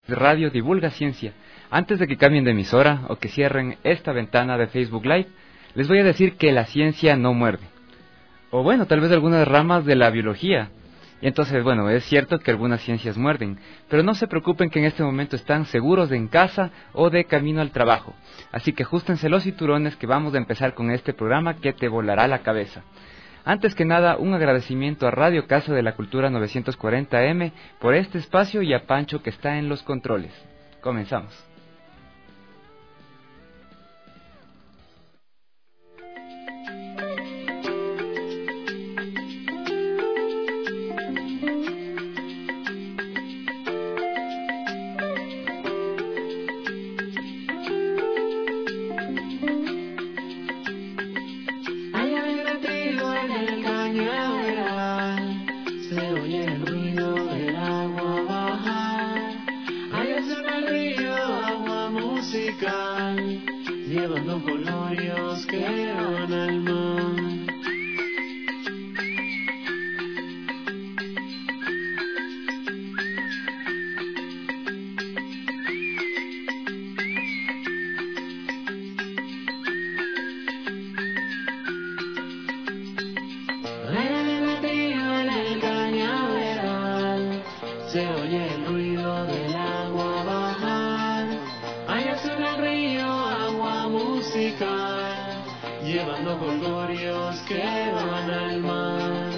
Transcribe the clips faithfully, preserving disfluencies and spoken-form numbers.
Radio Divulga Ciencia. Antes de que cambien de emisora o que cierren esta ventana de Facebook Live, les voy a decir que la ciencia no muerde. O bueno, tal vez algunas ramas de la biología. Y entonces, bueno, es cierto que algunas ciencias muerden, pero no se preocupen que en este momento están seguros de en casa o de camino al trabajo. Así que ajustense los cinturones que vamos a empezar con este programa que te volará la cabeza. Antes que nada, un agradecimiento a Radio Casa de la Cultura novecientos cuarenta eme por este espacio y a Pancho que está en los controles. Comenzamos. Llevando colorios que van al mar. Baila metido en el cañaveral, se oye el ruido del agua bajar. Allá suena el río, agua musical, llevando colgorios que van al mar.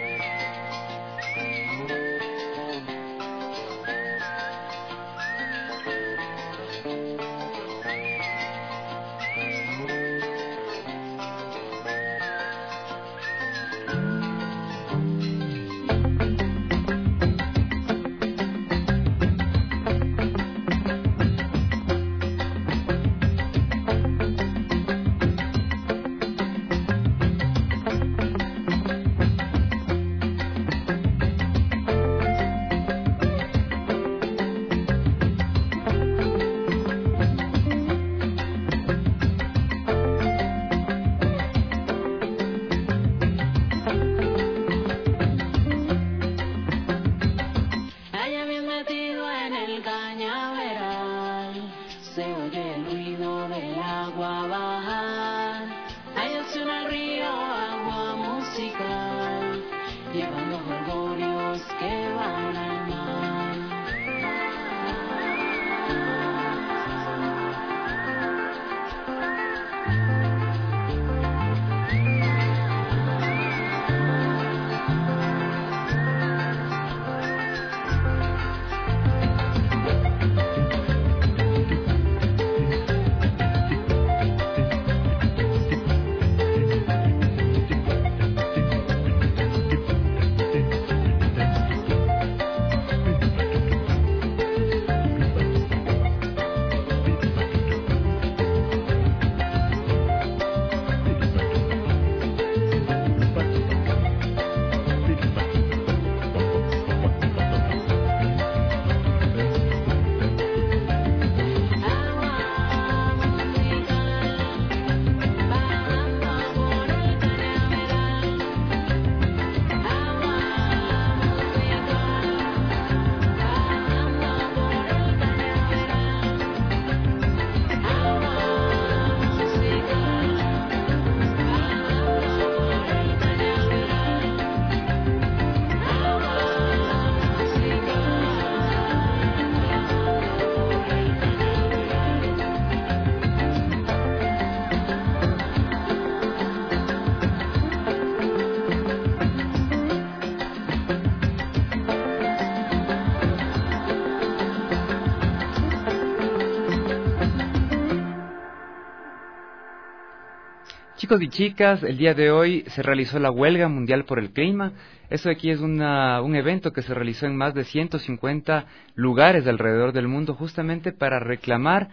Chicos y chicas, el día de hoy se realizó la Huelga Mundial por el Clima. Eso aquí es una, un evento que se realizó en más de ciento cincuenta lugares alrededor del mundo, justamente para reclamar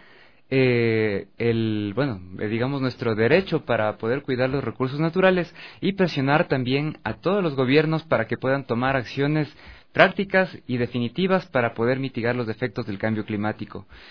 eh, el, bueno, eh, digamos nuestro derecho para poder cuidar los recursos naturales y presionar también a todos los gobiernos para que puedan tomar acciones prácticas y definitivas para poder mitigar los efectos del cambio climático.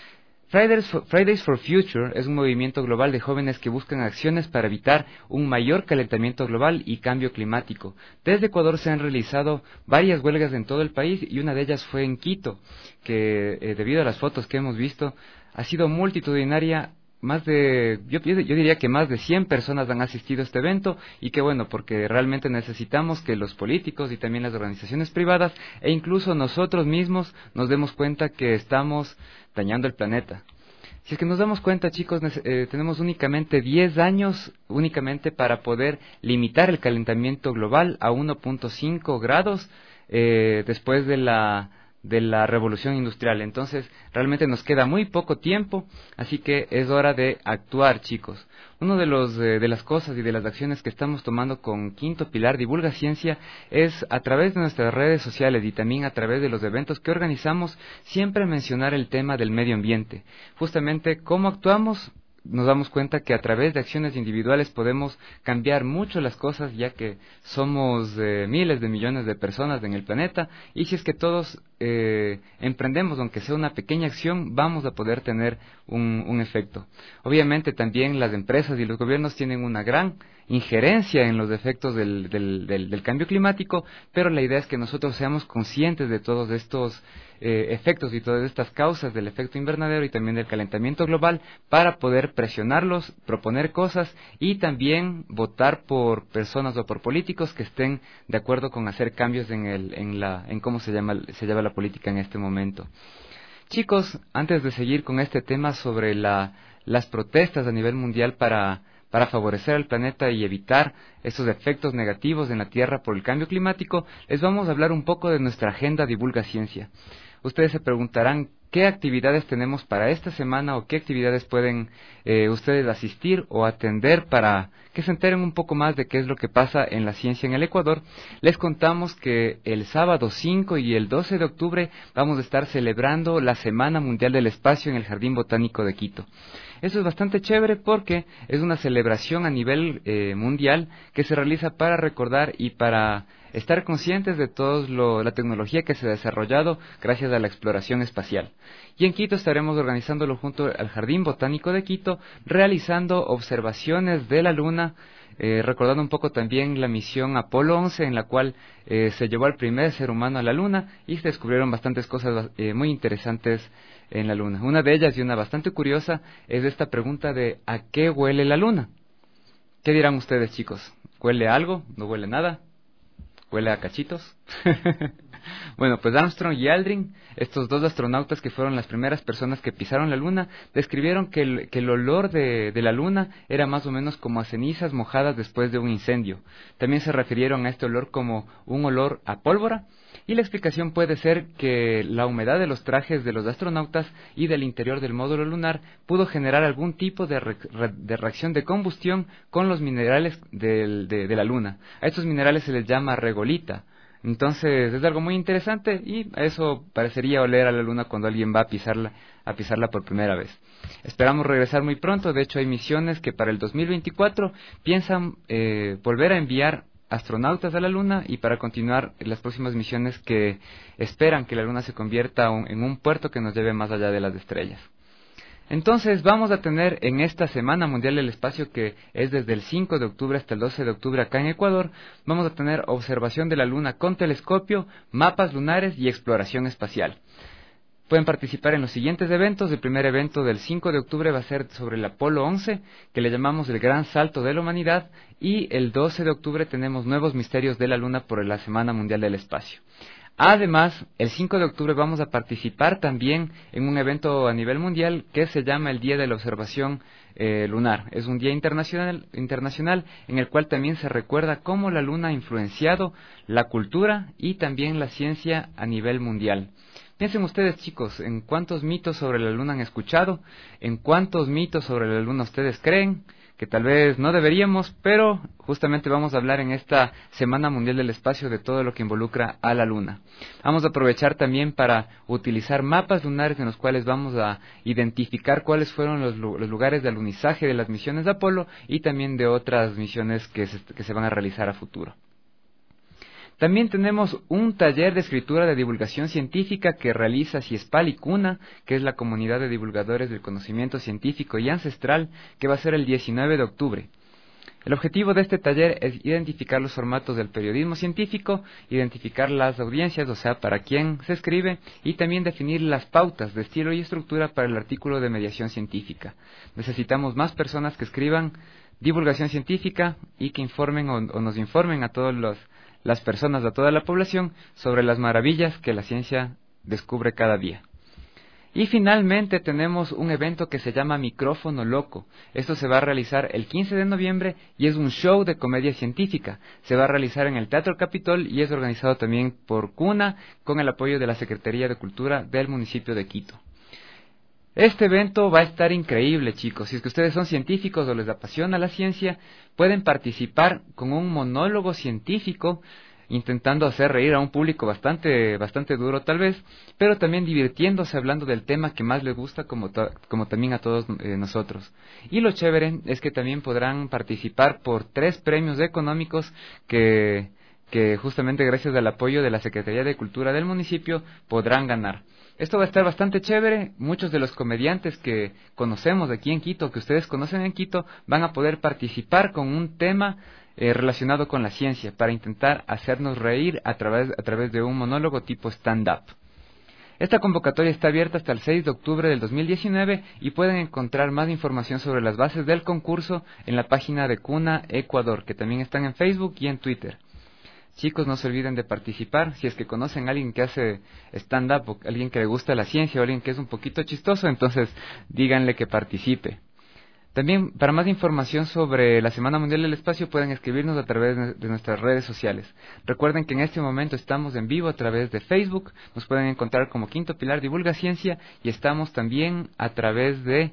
Fridays for, Fridays for Future es un movimiento global de jóvenes que buscan acciones para evitar un mayor calentamiento global y cambio climático. Desde Ecuador se han realizado varias huelgas en todo el país y una de ellas fue en Quito, que eh, debido a las fotos que hemos visto ha sido multitudinaria. Más de, yo, yo diría que más de cien personas han asistido a este evento y que bueno, porque realmente necesitamos que los políticos y también las organizaciones privadas e incluso nosotros mismos nos demos cuenta que estamos dañando el planeta. Si es que nos damos cuenta, chicos, eh, tenemos únicamente diez años únicamente para poder limitar el calentamiento global a uno punto cinco grados eh, después de la de la revolución industrial. Entonces, realmente nos queda muy poco tiempo, así que es hora de actuar, chicos. Uno de los eh, de las cosas y de las acciones que estamos tomando con Quinto Pilar Divulga Ciencia es a través de nuestras redes sociales y también a través de los eventos que organizamos siempre mencionar el tema del medio ambiente. Justamente cómo actuamos. Nos damos cuenta que a través de acciones individuales podemos cambiar mucho las cosas, ya que somos eh, miles de millones de personas en el planeta, y si es que todos eh, emprendemos, aunque sea una pequeña acción, vamos a poder tener un, un efecto. Obviamente también las empresas y los gobiernos tienen una gran injerencia en los efectos del, del, del, del cambio climático, pero la idea es que nosotros seamos conscientes de todos estos eh, efectos y todas estas causas del efecto invernadero y también del calentamiento global para poder presionarlos, proponer cosas y también votar por personas o por políticos que estén de acuerdo con hacer cambios en, el, en, la, en cómo se, llama, se lleva la política en este momento. Chicos, antes de seguir con este tema sobre la, las protestas a nivel mundial para para favorecer al planeta y evitar esos efectos negativos en la Tierra por el cambio climático, les vamos a hablar un poco de nuestra agenda Divulga Ciencia. Ustedes se preguntarán qué actividades tenemos para esta semana o qué actividades pueden eh, ustedes asistir o atender para que se enteren un poco más de qué es lo que pasa en la ciencia en el Ecuador. Les contamos que el sábado cinco y el doce de octubre vamos a estar celebrando la Semana Mundial del Espacio en el Jardín Botánico de Quito. Eso es bastante chévere porque es una celebración a nivel eh, mundial que se realiza para recordar y para estar conscientes de toda la tecnología que se ha desarrollado gracias a la exploración espacial. Y en Quito estaremos organizándolo junto al Jardín Botánico de Quito, realizando observaciones de la Luna, eh, recordando un poco también la misión Apolo once, en la cual eh, se llevó al primer ser humano a la Luna y se descubrieron bastantes cosas eh, muy interesantes en la Luna. Una de ellas, y una bastante curiosa, es esta pregunta de ¿a qué huele la Luna? ¿Qué dirán ustedes, chicos? ¿Huele a algo? ¿No huele nada? ¿Huele a cachitos? Bueno, pues Armstrong y Aldrin, estos dos astronautas que fueron las primeras personas que pisaron la Luna, describieron que el, que el olor de, de la Luna era más o menos como a cenizas mojadas después de un incendio. También se refirieron a este olor como un olor a pólvora, y la explicación puede ser que la humedad de los trajes de los astronautas y del interior del módulo lunar pudo generar algún tipo de, re, de reacción de combustión con los minerales del, de, de la Luna. A estos minerales se les llama regolita. Entonces es algo muy interesante y eso parecería oler a la Luna cuando alguien va a pisarla, a pisarla por primera vez. Esperamos regresar muy pronto. De hecho hay misiones que para el dos mil veinticuatro piensan eh, volver a enviar astronautas a la Luna y para continuar las próximas misiones que esperan que la Luna se convierta un, en un puerto que nos lleve más allá de las estrellas. Entonces vamos a tener en esta Semana Mundial del Espacio, que es desde el cinco de octubre hasta el doce de octubre acá en Ecuador, vamos a tener observación de la Luna con telescopio, mapas lunares y exploración espacial. Pueden participar en los siguientes eventos. El primer evento del cinco de octubre va a ser sobre el Apolo once, que le llamamos el gran salto de la humanidad, y el doce de octubre tenemos nuevos misterios de la Luna por la Semana Mundial del Espacio. Además, el cinco de octubre vamos a participar también en un evento a nivel mundial que se llama el Día de la Observación eh, Lunar. Es un día internacional, internacional en el cual también se recuerda cómo la Luna ha influenciado la cultura y también la ciencia a nivel mundial. Piensen ustedes, chicos, en cuántos mitos sobre la Luna han escuchado, en cuántos mitos sobre la Luna ustedes creen, que tal vez no deberíamos, pero justamente vamos a hablar en esta Semana Mundial del Espacio de todo lo que involucra a la Luna. Vamos a aprovechar también para utilizar mapas lunares en los cuales vamos a identificar cuáles fueron los, los lugares de alunizaje de las misiones de Apolo y también de otras misiones que se, que se van a realizar a futuro. También tenemos un taller de escritura de divulgación científica que realiza Ciespal y Cuna, que es la comunidad de divulgadores del conocimiento científico y ancestral, que va a ser el diecinueve de octubre. El objetivo de este taller es identificar los formatos del periodismo científico, identificar las audiencias, o sea, para quién se escribe, y también definir las pautas de estilo y estructura para el artículo de mediación científica. Necesitamos más personas que escriban divulgación científica y que informen o, o nos informen a todas las personas, a toda la población, sobre las maravillas que la ciencia descubre cada día. Y finalmente tenemos un evento que se llama Micrófono Loco. Esto se va a realizar el quince de noviembre y es un show de comedia científica. Se va a realizar en el Teatro Capitol y es organizado también por Cuna con el apoyo de la Secretaría de Cultura del municipio de Quito. Este evento va a estar increíble, chicos. Si es que ustedes son científicos o les apasiona la ciencia, pueden participar con un monólogo científico intentando hacer reír a un público bastante bastante duro tal vez, pero también divirtiéndose hablando del tema que más les gusta como, como también a todos eh, nosotros. Y lo chévere es que también podrán participar por tres premios económicos que, que justamente gracias al apoyo de la Secretaría de Cultura del municipio podrán ganar. Esto va a estar bastante chévere. Muchos de los comediantes que conocemos aquí en Quito, que ustedes conocen en Quito, van a poder participar con un tema Eh, relacionado con la ciencia, para intentar hacernos reír a través, a través de un monólogo tipo stand-up. Esta convocatoria está abierta hasta el seis de octubre del dos mil diecinueve y pueden encontrar más información sobre las bases del concurso en la página de Cuna Ecuador, que también están en Facebook y en Twitter. Chicos, no se olviden de participar. Si es que conocen a alguien que hace stand-up, o alguien que le gusta la ciencia, o alguien que es un poquito chistoso, entonces díganle que participe. También, para más información sobre la Semana Mundial del Espacio, pueden escribirnos a través de nuestras redes sociales. Recuerden que en este momento estamos en vivo a través de Facebook, nos pueden encontrar como Quinto Pilar Divulga Ciencia, y estamos también a través de,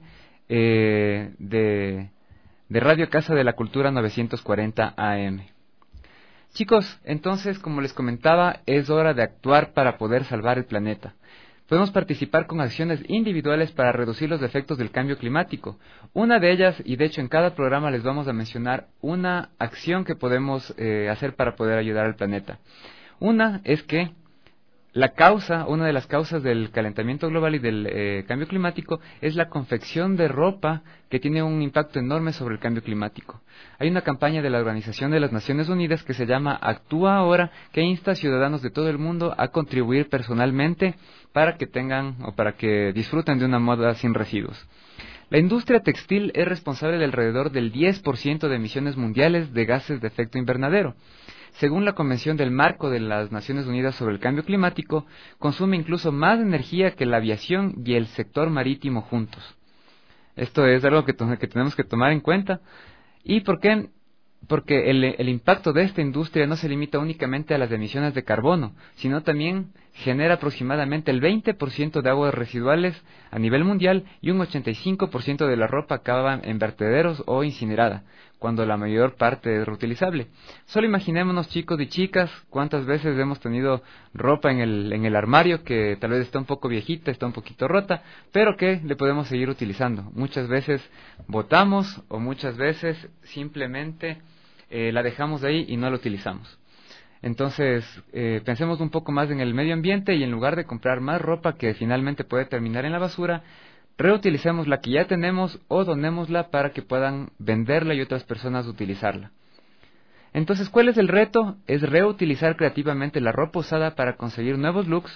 eh, de, de Radio Casa de la Cultura novecientos cuarenta A M. Chicos, entonces, como les comentaba, es hora de actuar para poder salvar el planeta. Podemos participar con acciones individuales para reducir los efectos del cambio climático. Una de ellas, y de hecho en cada programa les vamos a mencionar una acción que podemos eh, hacer para poder ayudar al planeta. Una es que la causa, una de las causas del calentamiento global y del eh, cambio climático es la confección de ropa, que tiene un impacto enorme sobre el cambio climático. Hay una campaña de la Organización de las Naciones Unidas que se llama Actúa Ahora, que insta a ciudadanos de todo el mundo a contribuir personalmente para que tengan o para que disfruten de una moda sin residuos. La industria textil es responsable de alrededor del diez por ciento de emisiones mundiales de gases de efecto invernadero. Según la Convención del Marco de las Naciones Unidas sobre el Cambio Climático, consume incluso más energía que la aviación y el sector marítimo juntos. Esto es algo que, to- que tenemos que tomar en cuenta. ¿Y por qué? Porque el, el impacto de esta industria no se limita únicamente a las emisiones de carbono, sino también genera aproximadamente el veinte por ciento de aguas residuales a nivel mundial y un ochenta y cinco por ciento de la ropa acaba en vertederos o incinerada, cuando la mayor parte es reutilizable. Solo imaginémonos, chicos y chicas, cuántas veces hemos tenido ropa en el, en el armario que tal vez está un poco viejita, está un poquito rota, pero que le podemos seguir utilizando. Muchas veces botamos o muchas veces simplemente eh, la dejamos ahí y no la utilizamos. Entonces, eh, pensemos un poco más en el medio ambiente y en lugar de comprar más ropa que finalmente puede terminar en la basura, reutilicemos la que ya tenemos o donémosla para que puedan venderla y otras personas utilizarla. Entonces, ¿cuál es el reto? Es reutilizar creativamente la ropa usada para conseguir nuevos looks.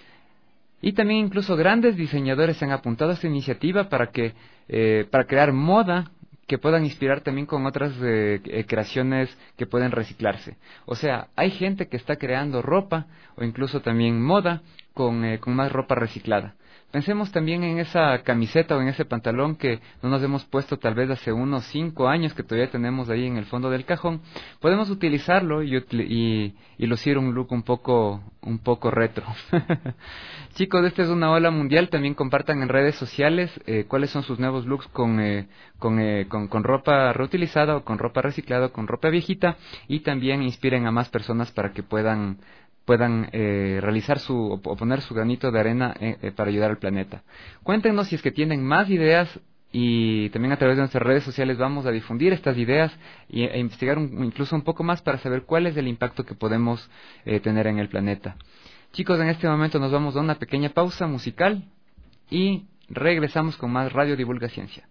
Y también incluso grandes diseñadores se han apuntado a esta iniciativa para que eh, para crear moda que puedan inspirar también con otras eh, eh, creaciones que pueden reciclarse. O sea, hay gente que está creando ropa o incluso también moda con, eh, con más ropa reciclada. Pensemos también en esa camiseta o en ese pantalón que no nos hemos puesto tal vez hace unos cinco años, que todavía tenemos ahí en el fondo del cajón. Podemos utilizarlo y, y, y lucir un look un poco, un poco retro. Chicos, esta es una ola mundial. También compartan en redes sociales eh, cuáles son sus nuevos looks con, eh, con, eh, con, con ropa reutilizada o con ropa reciclada o con ropa viejita, y también inspiren a más personas para que puedan puedan eh, realizar su o poner su granito de arena eh, eh, para ayudar al planeta. Cuéntenos si es que tienen más ideas y también a través de nuestras redes sociales vamos a difundir estas ideas y, e investigar un, incluso un poco más para saber cuál es el impacto que podemos eh, tener en el planeta. Chicos, en este momento nos vamos a una pequeña pausa musical y regresamos con más Radio Divulga Ciencia.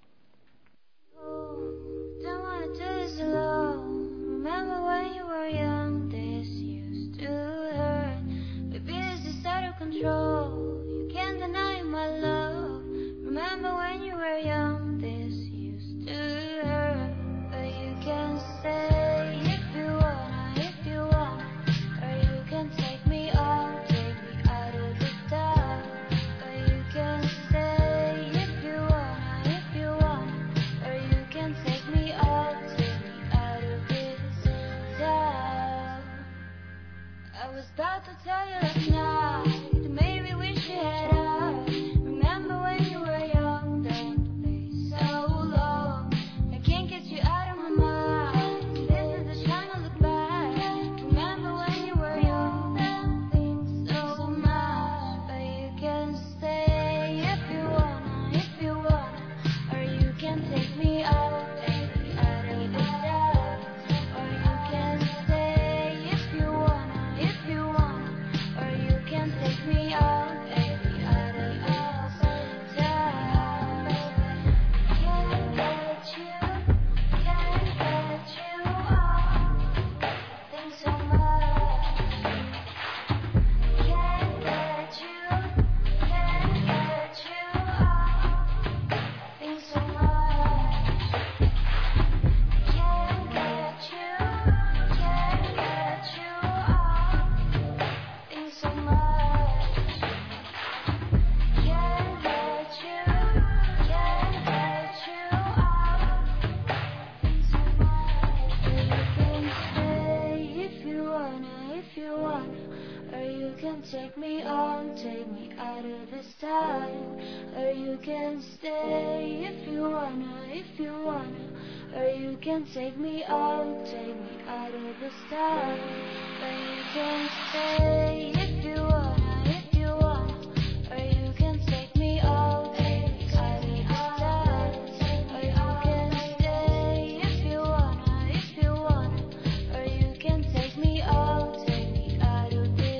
Take me on, take me out of this time, or you can stay if you wanna, if you wanna, or you can take me on, take me out of this time, or you can stay if you wanna, if you wanna, or you can take me on, take me out of this time, or you can stay if you wanna, if you wanna, or you can take me on, take me out of this.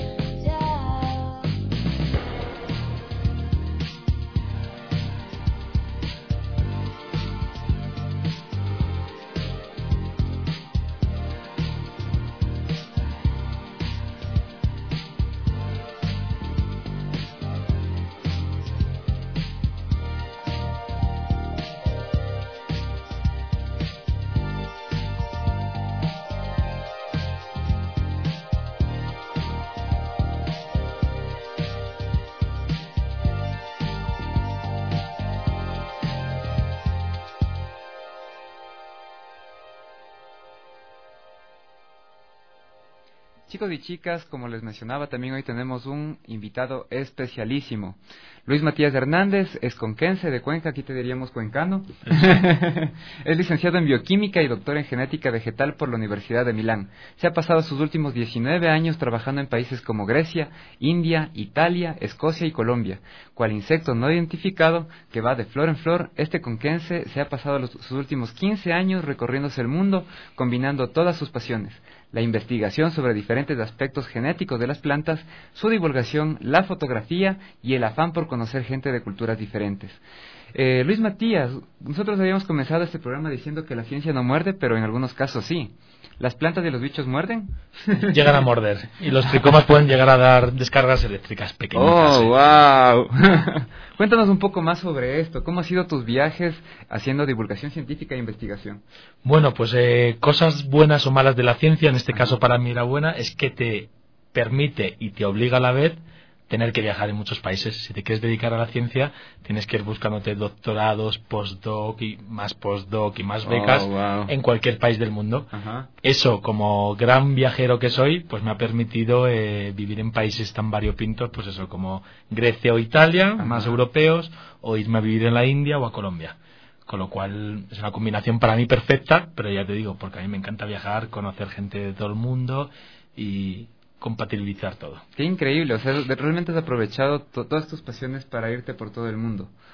Chicos y chicas, como les mencionaba, también hoy tenemos un invitado especialísimo. Luis Matías Hernández es conquense de Cuenca, aquí te diríamos cuencano. Es licenciado en bioquímica y doctor en genética vegetal por la Universidad de Milán. Se ha pasado sus últimos diecinueve años trabajando en países como Grecia, India, Italia, Escocia y Colombia. Cual insecto no identificado que va de flor en flor, este conquense se ha pasado los, sus últimos quince años recorriéndose el mundo, combinando todas sus pasiones: la investigación sobre diferentes aspectos genéticos de las plantas, su divulgación, la fotografía y el afán por conocer gente de culturas diferentes. Eh, Luis Matías, nosotros habíamos comenzado este programa diciendo que la ciencia no muerde, pero en algunos casos sí. ¿Las plantas y los bichos muerden? Llegan a morder, y los tricomas pueden llegar a dar descargas eléctricas pequeñitas. ¡Oh, wow! Cuéntanos un poco más sobre esto. ¿Cómo han sido tus viajes haciendo divulgación científica e investigación? Bueno, pues eh, cosas buenas o malas de la ciencia, en este caso para mí la buena, es que te permite y te obliga a la vez tener que viajar en muchos países. Si te quieres dedicar a la ciencia, tienes que ir buscándote doctorados, postdoc y más postdoc y más becas oh, wow. en cualquier país del mundo. Ajá. Eso, como gran viajero que soy, pues me ha permitido eh, vivir en países tan variopintos, pues eso, como Grecia o Italia, Ajá. más europeos, o irme a vivir en la India o a Colombia. Con lo cual es una combinación para mí perfecta, pero ya te digo, porque a mí me encanta viajar, conocer gente de todo el mundo y compatibilizar todo. Qué increíble, o sea, realmente has aprovechado to- todas tus pasiones para irte por todo el mundo.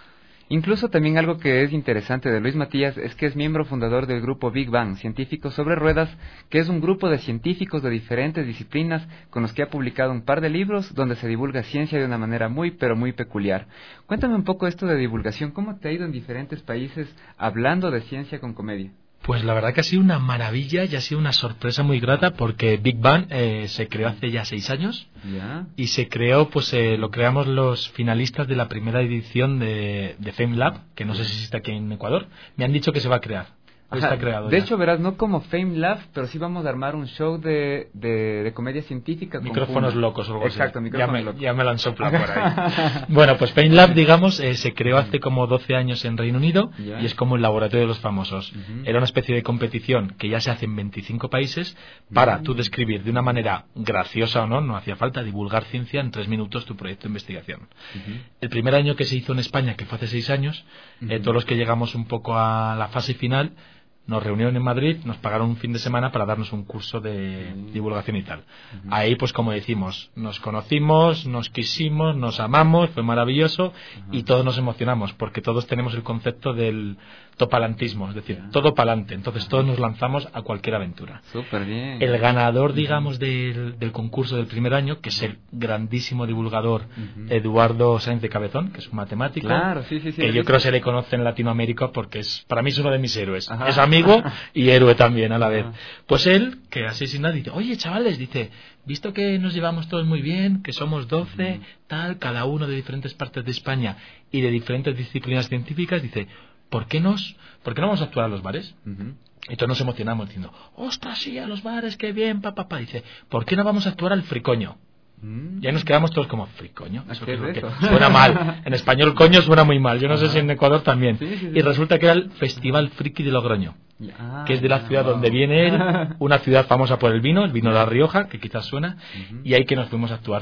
Incluso también algo que es interesante de Luis Matías es que es miembro fundador del grupo Big Bang, Científicos sobre Ruedas, que es un grupo de científicos de diferentes disciplinas con los que ha publicado un par de libros donde se divulga ciencia de una manera muy pero muy peculiar. Cuéntame un poco esto de divulgación, ¿cómo te ha ido en diferentes países hablando de ciencia con comedia? Pues la verdad que ha sido una maravilla y ha sido una sorpresa muy grata porque Big Bang eh, se creó hace ya seis años ¿Ya? y se creó, pues eh, lo creamos los finalistas de la primera edición de, de Fame Lab, que no sé si existe aquí en Ecuador. Me han dicho que se va a crear. Ajá, está creado de ya. hecho, verás, no como Fame Lab, pero sí vamos a armar un show de, de, de comedia científica. Micrófonos con locos o algo Exacto, así. micrófonos ya me, locos. Ya me lo han soplado por ahí. Bueno, pues Fame Lab, digamos, eh, se creó hace como doce años en Reino Unido ¿Ya? y es como el laboratorio de los famosos. Uh-huh. Era una especie de competición que ya se hace en veinticinco países para uh-huh. tú describir de una manera graciosa o no, no hacía falta, divulgar ciencia en tres minutos tu proyecto de investigación. Uh-huh. El primer año que se hizo en España, que fue hace seis años, uh-huh. eh, todos los que llegamos un poco a la fase final, nos reunieron en Madrid, nos pagaron un fin de semana para darnos un curso de mm. divulgación y tal. Uh-huh. Ahí, pues como decimos, nos conocimos, nos quisimos, nos amamos, fue maravilloso uh-huh. y todos nos emocionamos porque todos tenemos el concepto del topalantismo, es decir, yeah. todo pa'lante. Entonces uh-huh. todos nos lanzamos a cualquier aventura. Súper bien. El ganador, digamos, del, del concurso del primer año, que es el grandísimo divulgador uh-huh. Eduardo Sáenz de Cabezón, que es un matemático, claro, sí, sí, sí, que sí, yo sí. creo se le conoce en Latinoamérica porque es para mí es uno de mis héroes. Ajá. Es amigo y héroe también a la vez. Pues él, que así sin nada, dice, oye chavales, dice, visto que nos llevamos todos muy bien, que somos doce, uh-huh. tal, cada uno de diferentes partes de España y de diferentes disciplinas científicas, dice, ¿por qué, nos, ¿por qué no vamos a actuar a los bares? Uh-huh. Y todos nos emocionamos diciendo, ostras, sí, a los bares, qué bien, papá, papá. Dice, ¿por qué no vamos a actuar al fricoño? Mm. Ya nos quedamos todos como fricoño. Eso ¿Qué es que eso? Suena mal. En español coño suena muy mal. Yo no Ajá. sé si en Ecuador también. Sí, sí, sí. Y resulta que era el Festival Friki de Logroño, ah, que es de la ciudad wow. donde viene él, una ciudad famosa por el vino, el vino de La Rioja, que quizás suena, uh-huh. y ahí que nos fuimos a actuar.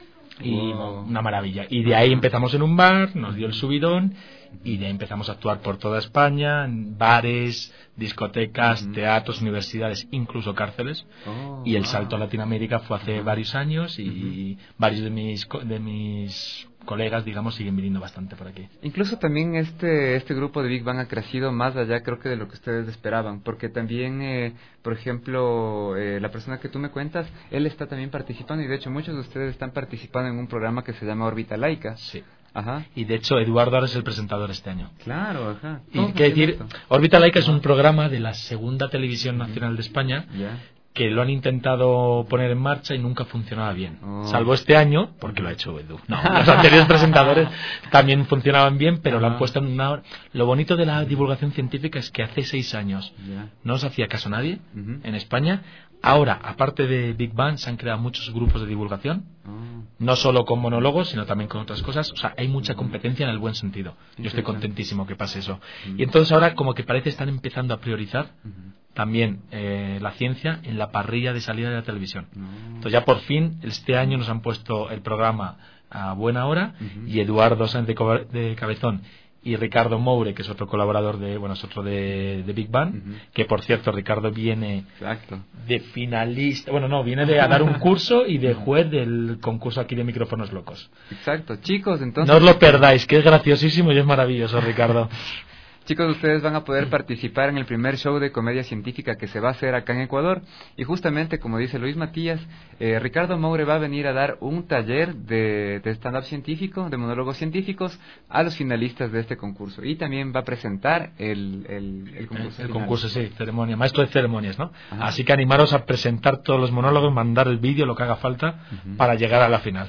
Y wow. una maravilla. Y de ahí empezamos en un bar, nos dio el subidón, y de ahí empezamos a actuar por toda España, en bares, discotecas, uh-huh. teatros, universidades, incluso cárceles. Oh, y el salto wow. a Latinoamérica fue hace uh-huh. varios años y uh-huh. varios de mis de mis colegas, digamos, siguen viniendo bastante por aquí. Incluso también este este grupo de Big Bang ha crecido más allá, creo que de lo que ustedes esperaban, porque también, eh, por ejemplo, eh, la persona que tú me cuentas, él está también participando y de hecho muchos de ustedes están participando en un programa que se llama Órbita Laica. Sí. Ajá. Y de hecho Eduardo ahora es el presentador este año. Claro, ajá. Y qué decir, Órbita Laica es un programa de la segunda televisión nacional de España yeah. que lo han intentado poner en marcha y nunca funcionaba bien. Oh. Salvo este año, porque lo ha hecho Edu. No, los anteriores presentadores también funcionaban bien, pero uh-huh. lo han puesto en una hora. Lo bonito de la divulgación científica es que hace seis años yeah. no os hacía caso nadie uh-huh. en España. Ahora, aparte de Big Bang, se han creado muchos grupos de divulgación, oh. no solo con monólogos, sino también con otras cosas. O sea, hay mucha competencia en el buen sentido. Yo estoy contentísimo que pase eso. Uh-huh. Y entonces ahora como que parece están empezando a priorizar uh-huh. también eh, la ciencia en la parrilla de salida de la televisión. Uh-huh. Entonces ya por fin, este año nos han puesto el programa a buena hora uh-huh. y Eduardo Sáenz de, Co- de Cabezón y Ricardo Moure, que es otro colaborador de, bueno, es otro de, de Big Bang, uh-huh. que por cierto Ricardo viene Exacto. de finalista, bueno no, viene de a dar un curso y de juez del concurso aquí de Micrófonos Locos. Exacto, chicos, entonces... No os lo perdáis, que es graciosísimo y es maravilloso, Ricardo. Chicos, ustedes van a poder participar en el primer show de comedia científica que se va a hacer acá en Ecuador. Y justamente, como dice Luis Matías, eh, Ricardo Moure va a venir a dar un taller de, de stand-up científico, de monólogos científicos, a los finalistas de este concurso. Y también va a presentar el, el, el concurso. El, el concurso, sí, ceremonia, maestro de ceremonias, ¿no? Ajá. Así que animaros a presentar todos los monólogos, mandar el vídeo, lo que haga falta, uh-huh. para llegar a la final.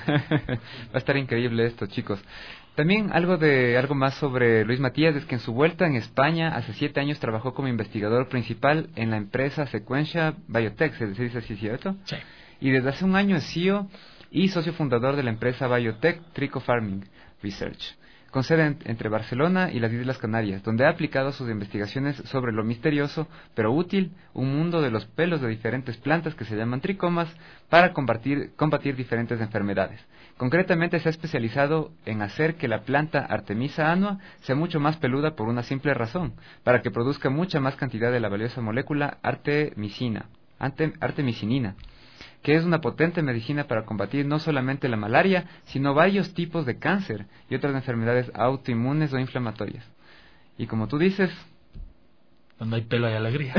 Va a estar increíble esto, chicos. También algo de algo más sobre Luis Matías es que en su vuelta en España hace siete años trabajó como investigador principal en la empresa Sequentia Biotech, ¿se dice así, cierto? Sí. Y desde hace un año es C E O y socio fundador de la empresa Biotech Trico Farming Research, con sede en, entre Barcelona y las Islas Canarias, donde ha aplicado sus investigaciones sobre lo misterioso pero útil, un mundo de los pelos de diferentes plantas que se llaman tricomas, para combatir, combatir diferentes enfermedades. Concretamente se ha especializado en hacer que la planta Artemisa annua sea mucho más peluda por una simple razón, para que produzca mucha más cantidad de la valiosa molécula artemisina, arte, artemisinina, que es una potente medicina para combatir no solamente la malaria, sino varios tipos de cáncer y otras enfermedades autoinmunes o inflamatorias. Y como tú dices... Donde hay pelo hay alegría.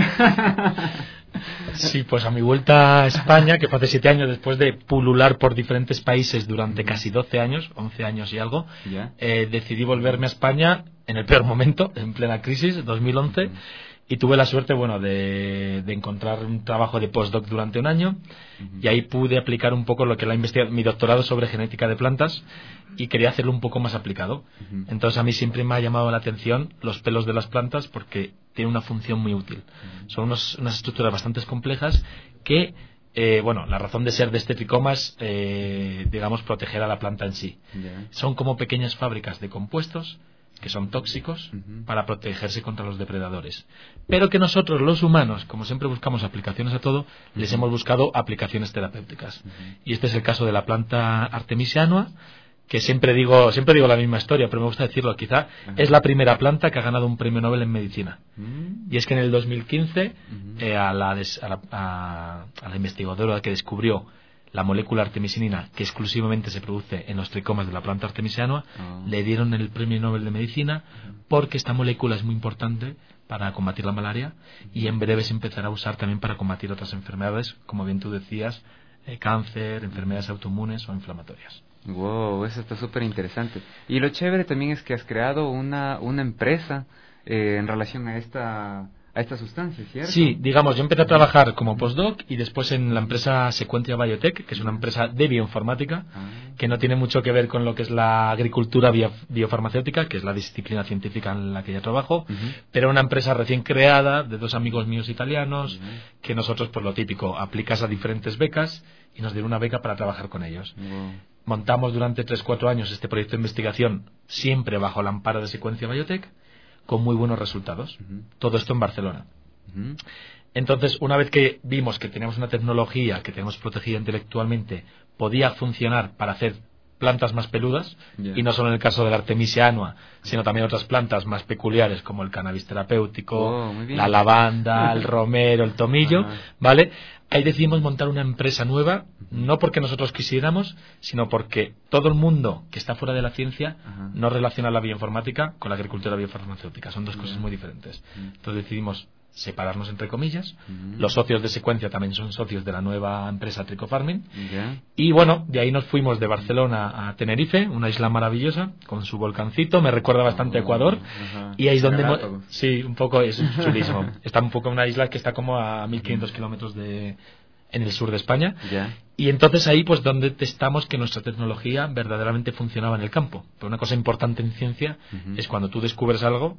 Sí, pues a mi vuelta a España, que fue hace siete años, después de pulular por diferentes países durante casi doce años, once años y algo, ¿Ya? eh, decidí volverme a España en el peor momento, en plena crisis, dos mil once, uh-huh. y tuve la suerte, bueno, de, de encontrar un trabajo de postdoc durante un año, uh-huh. y ahí pude aplicar un poco lo que la investigación, mi doctorado sobre genética de plantas, y quería hacerlo un poco más aplicado. Uh-huh. Entonces a mí siempre me ha llamado la atención los pelos de las plantas porque tiene una función muy útil. Uh-huh. Son unos, unas estructuras bastante complejas que, eh, bueno, la razón de ser de este tricoma es, eh, digamos, proteger a la planta en sí. Yeah. Son como pequeñas fábricas de compuestos que son tóxicos uh-huh. para protegerse contra los depredadores. Pero que nosotros, los humanos, como siempre buscamos aplicaciones a todo, uh-huh. les hemos buscado aplicaciones terapéuticas. Uh-huh. Y este es el caso de la planta Artemisia annua, que siempre digo siempre digo la misma historia, pero me gusta decirlo, quizá uh-huh. es la primera planta que ha ganado un premio Nobel en medicina. Uh-huh. Y es que en el dos mil quince uh-huh. eh, a, la des, a, la, a, a la investigadora que descubrió la molécula artemisinina, que exclusivamente se produce en los tricomas de la planta Artemisia annua, uh-huh. le dieron el premio Nobel de medicina porque esta molécula es muy importante para combatir la malaria y en breve se empezará a usar también para combatir otras enfermedades, como bien tú decías, eh, cáncer, enfermedades autoinmunes o inflamatorias. Wow, eso está súper interesante. Y lo chévere también es que has creado una, una empresa eh, en relación a esta, a esta sustancia, ¿cierto? Sí, digamos, yo empecé a trabajar como postdoc y después en la empresa Sequentia Biotech, que es una empresa de bioinformática, ah. que no tiene mucho que ver con lo que es la agricultura bio, biofarmacéutica, que es la disciplina científica en la que yo trabajo, uh-huh. pero una empresa recién creada de dos amigos míos italianos, uh-huh. que nosotros, por lo típico, aplicas a diferentes becas y nos dieron una beca para trabajar con ellos. Wow. Montamos durante tres cuatro años este proyecto de investigación siempre bajo el amparo de Sequentia Biotech con muy buenos resultados. Uh-huh. Todo esto en Barcelona. Uh-huh. Entonces, una vez que vimos que teníamos una tecnología que tenemos protegida intelectualmente, podía funcionar para hacer plantas más peludas, yeah. y no solo en el caso de la Artemisia annua, sino también otras plantas más peculiares como el cannabis terapéutico, oh, la lavanda, el romero, el tomillo, uh-huh. ¿vale? Ahí decidimos montar una empresa nueva, no porque nosotros quisiéramos, sino porque todo el mundo que está fuera de la ciencia uh-huh. no relaciona la bioinformática con la agricultura biofarmacéutica. Son dos uh-huh. cosas muy diferentes. Uh-huh. Entonces decidimos separarnos entre comillas. Uh-huh. Los socios de Sequentia también son socios de la nueva empresa Tricofarming. Yeah. Y bueno, de ahí nos fuimos de Barcelona a Tenerife, una isla maravillosa, con su volcancito, me recuerda bastante a Ecuador. Uh-huh. Y ahí es donde... Mo- sí, un poco, es chulísimo. Está un poco una isla que está como a mil quinientos kilómetros de... en el sur de España. Yeah. Y entonces ahí pues donde testamos que nuestra tecnología verdaderamente funcionaba en el campo. Pero una cosa importante en ciencia uh-huh. es cuando tú descubres algo,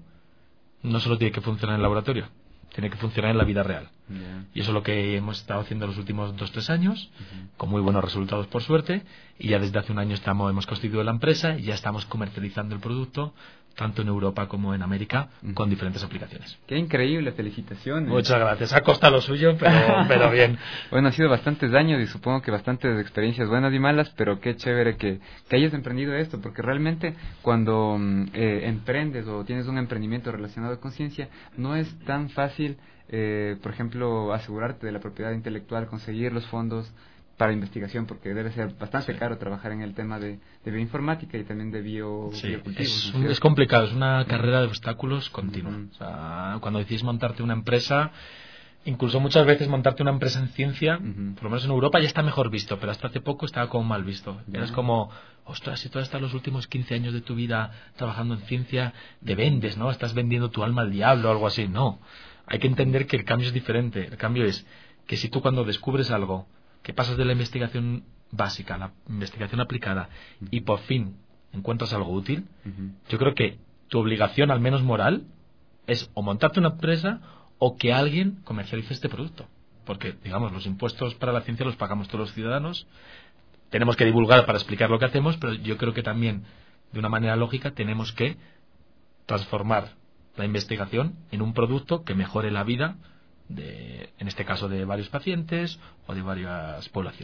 no solo tiene que funcionar en el laboratorio, tiene que funcionar en la vida real. Yeah. Y eso es lo que hemos estado haciendo los últimos dos tres años, uh-huh. con muy buenos resultados por suerte, y ya desde hace un año estamos hemos constituido la empresa y ya estamos comercializando el producto tanto en Europa como en América, uh-huh. con diferentes aplicaciones. ¡Qué increíble! Felicitaciones. Muchas gracias. Ha costado lo suyo, pero, pero bien. Bueno, ha sido bastantes años y supongo que bastantes experiencias buenas y malas, pero qué chévere que, que hayas emprendido esto, porque realmente cuando eh, emprendes o tienes un emprendimiento relacionado con ciencia, no es tan fácil, eh, por ejemplo, asegurarte de la propiedad intelectual, conseguir los fondos para investigación, porque debe ser bastante sí. caro trabajar en el tema de, de bioinformática y también de bio, sí, biocultivos. Es, ¿no? es complicado, es una carrera de obstáculos continua. Uh-huh. O sea, cuando decides montarte una empresa, incluso muchas veces montarte una empresa en ciencia, uh-huh. por lo menos en Europa ya está mejor visto, pero hasta hace poco estaba como mal visto. Uh-huh. Eres como, ostras, si tú has estado los últimos quince años de tu vida trabajando en ciencia, te vendes, ¿no? Estás vendiendo tu alma al diablo o algo así. No, hay que entender que el cambio es diferente. El cambio es que si tú cuando descubres algo, que pasas de la investigación básica a la investigación aplicada uh-huh. y por fin encuentras algo útil, uh-huh. yo creo que tu obligación, al menos moral, es o montarte una empresa o que alguien comercialice este producto. Porque, digamos, los impuestos para la ciencia los pagamos todos los ciudadanos, tenemos que divulgar para explicar lo que hacemos, pero yo creo que también, de una manera lógica, tenemos que transformar la investigación en un producto que mejore la vida de, en este caso, de varios pacientes o de varias poblaciones.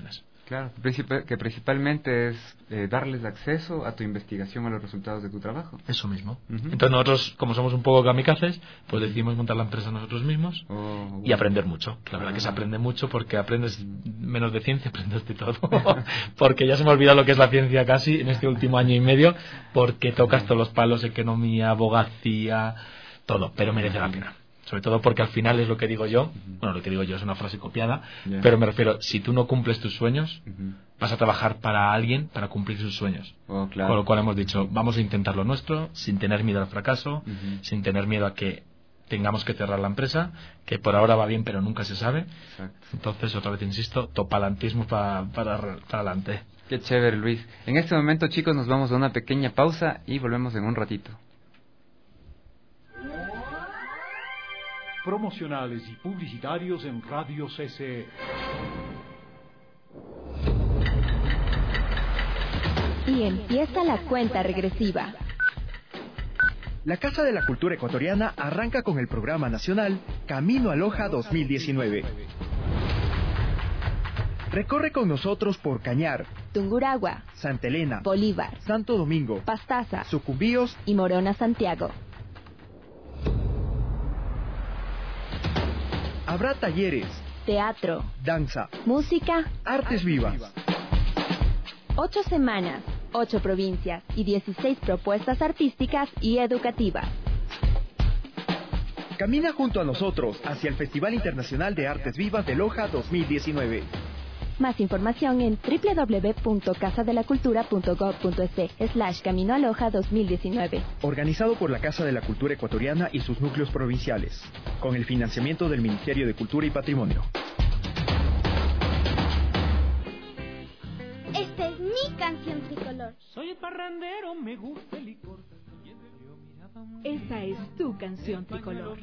Claro, princip- que principalmente es eh, darles acceso a tu investigación, a los resultados de tu trabajo. Eso mismo. Uh-huh. Entonces nosotros, como somos un poco kamikazes, pues decidimos montar la empresa nosotros mismos Oh, y bueno. aprender mucho. La verdad Ah. que se aprende mucho porque aprendes menos de ciencia, aprendes de todo. Porque ya se me ha olvidado lo que es la ciencia casi en este último año y medio, porque tocas todos los palos, economía, abogacía, todo, pero merece la pena. Sobre todo porque al final es lo que digo yo, bueno, lo que digo yo es una frase copiada, Yeah. pero me refiero, si tú no cumples tus sueños, Uh-huh. vas a trabajar para alguien para cumplir sus sueños. Oh, claro. Con lo cual hemos dicho, vamos a intentar lo nuestro, sin tener miedo al fracaso, Uh-huh. sin tener miedo a que tengamos que cerrar la empresa, que por ahora va bien, pero nunca se sabe. Exacto. Entonces, otra vez insisto, topalantismo para, para, para adelante. Qué chévere, Luis. En este momento, chicos, nos vamos a una pequeña pausa y volvemos en un ratito. Promocionales y publicitarios en Radio C C E. Y empieza la cuenta regresiva. La Casa de la Cultura Ecuatoriana arranca con el programa nacional Camino a Loja dos mil diecinueve. Recorre con nosotros por Cañar, Tungurahua, Santa Elena, Bolívar, Santo Domingo, Pastaza Sucumbíos y Morona, Santiago. Habrá talleres, Teatro, danza, música, artes vivas. ocho semanas, ocho provincias y dieciséis propuestas artísticas y educativas. Camina junto a nosotros hacia el Festival Internacional de Artes Vivas de Loja dos mil diecinueve. Más información en doble u doble u doble u punto casa de la cultura punto gob punto es slash Camino a Loja dos mil diecinueve. Organizado por la Casa de la Cultura Ecuatoriana y sus núcleos provinciales, con el financiamiento del Ministerio de Cultura y Patrimonio. Esta es mi canción tricolor. Soy parrandero, me gusta el licor. Esta es tu canción tricolor.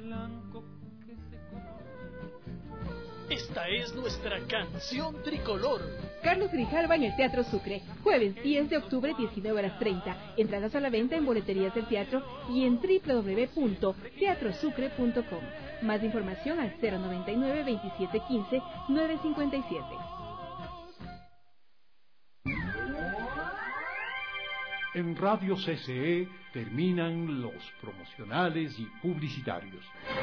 Esta es nuestra canción tricolor. Carlos Grijalva en el Teatro Sucre. Jueves diez de octubre, diecinueve horas treinta. Entradas a la venta en boleterías del teatro y en doble u doble u doble u punto teatro sucre punto com. Más información al cero noventa y nueve, veintisiete quince, nueve cincuenta y siete. En Radio C C E terminan los promocionales y publicitarios.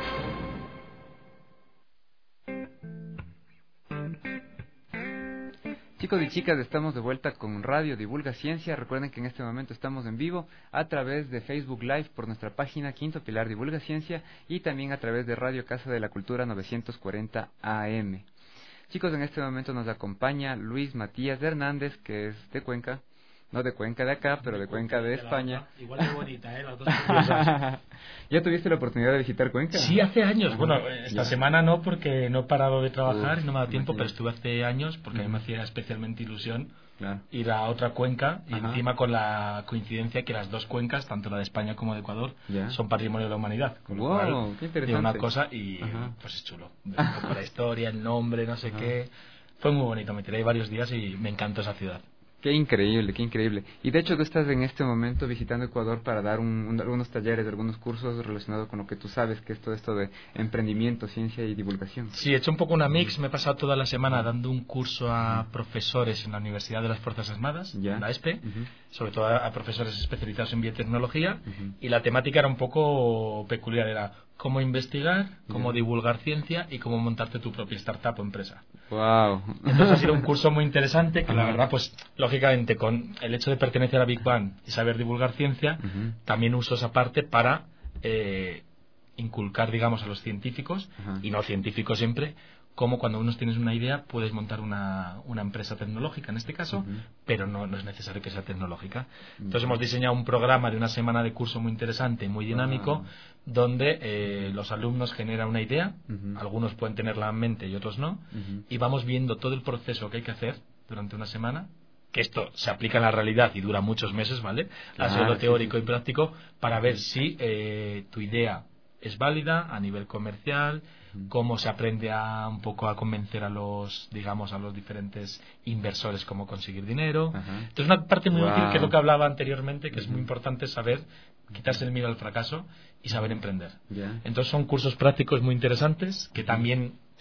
Chicos y chicas, estamos de vuelta con Radio Divulga Ciencia. Recuerden que en este momento estamos en vivo a través de Facebook Live por nuestra página Quinto Pilar Divulga Ciencia y también a través de Radio Casa de la Cultura novecientos cuarenta A M. Chicos, en este momento nos acompaña Luis Matías Hernández, que es de Cuenca. No de Cuenca de acá, pero de Cuenca de España. Igual de bonita, ¿eh? Las dos curiosas. ¿Ya tuviste la oportunidad de visitar Cuenca? Sí, hace años. Bueno, esta Ya. semana no, porque no he parado de trabajar Uf, y no me ha dado tiempo, imagínate. pero estuve hace años porque a mí me Ujú. hacía especialmente ilusión Claro. ir a otra cuenca y Ajá. encima con la coincidencia que las dos cuencas, tanto la de España como de Ecuador, Ya. son patrimonio de la humanidad. Con lo Wow, cual, qué de interesante. una cosa y Ajá. pues es chulo. Ver un poco la historia, el nombre, no sé Ajá. qué. Fue muy bonito, me tiré ahí varios días y me encantó esa ciudad. Qué increíble, qué increíble. Y de hecho tú estás en este momento visitando Ecuador para dar un, un- algunos talleres, algunos cursos relacionados con lo que tú sabes, que es todo esto de emprendimiento, ciencia y divulgación. Sí, he hecho un poco una mix. Me he pasado toda la semana dando un curso a profesores en la Universidad de las Fuerzas Armadas, Ya. la E S P E, Ujú. sobre todo a, a profesores especializados en biotecnología. Ujú. Y la temática era un poco peculiar, era cómo investigar, cómo Ya. divulgar ciencia y cómo montarte tu propia startup o empresa. Wow. Entonces ha sido un curso muy interesante que la Ajá. verdad, pues lógicamente con el hecho de pertenecer a Big Bang y saber divulgar ciencia, Ujú. también uso esa parte para eh, inculcar, digamos, a los científicos Ajá. y no científicos siempre, cómo cuando uno tienes una idea puedes montar una, una empresa tecnológica en este caso, Ujú. pero no, no es necesario que sea tecnológica. Entonces Ujú. hemos diseñado un programa de una semana de curso muy interesante, muy dinámico, Wow. donde eh, los alumnos generan una idea, Ujú. algunos pueden tenerla en mente y otros no, Ujú. y vamos viendo todo el proceso que hay que hacer durante una semana, que esto se aplica en la realidad y dura muchos meses, ¿vale? Ha sido Claro, lo teórico sí, sí, y práctico para ver si eh, tu idea es válida a nivel comercial, Ujú. cómo se aprende a un poco a convencer a los, digamos, a los diferentes inversores cómo conseguir dinero. Ajá. Entonces una parte muy Wow. útil que es lo que hablaba anteriormente, que es Ujú. muy importante saber quitarse el miedo al fracaso y saber emprender. Ya. Entonces son cursos prácticos muy interesantes que también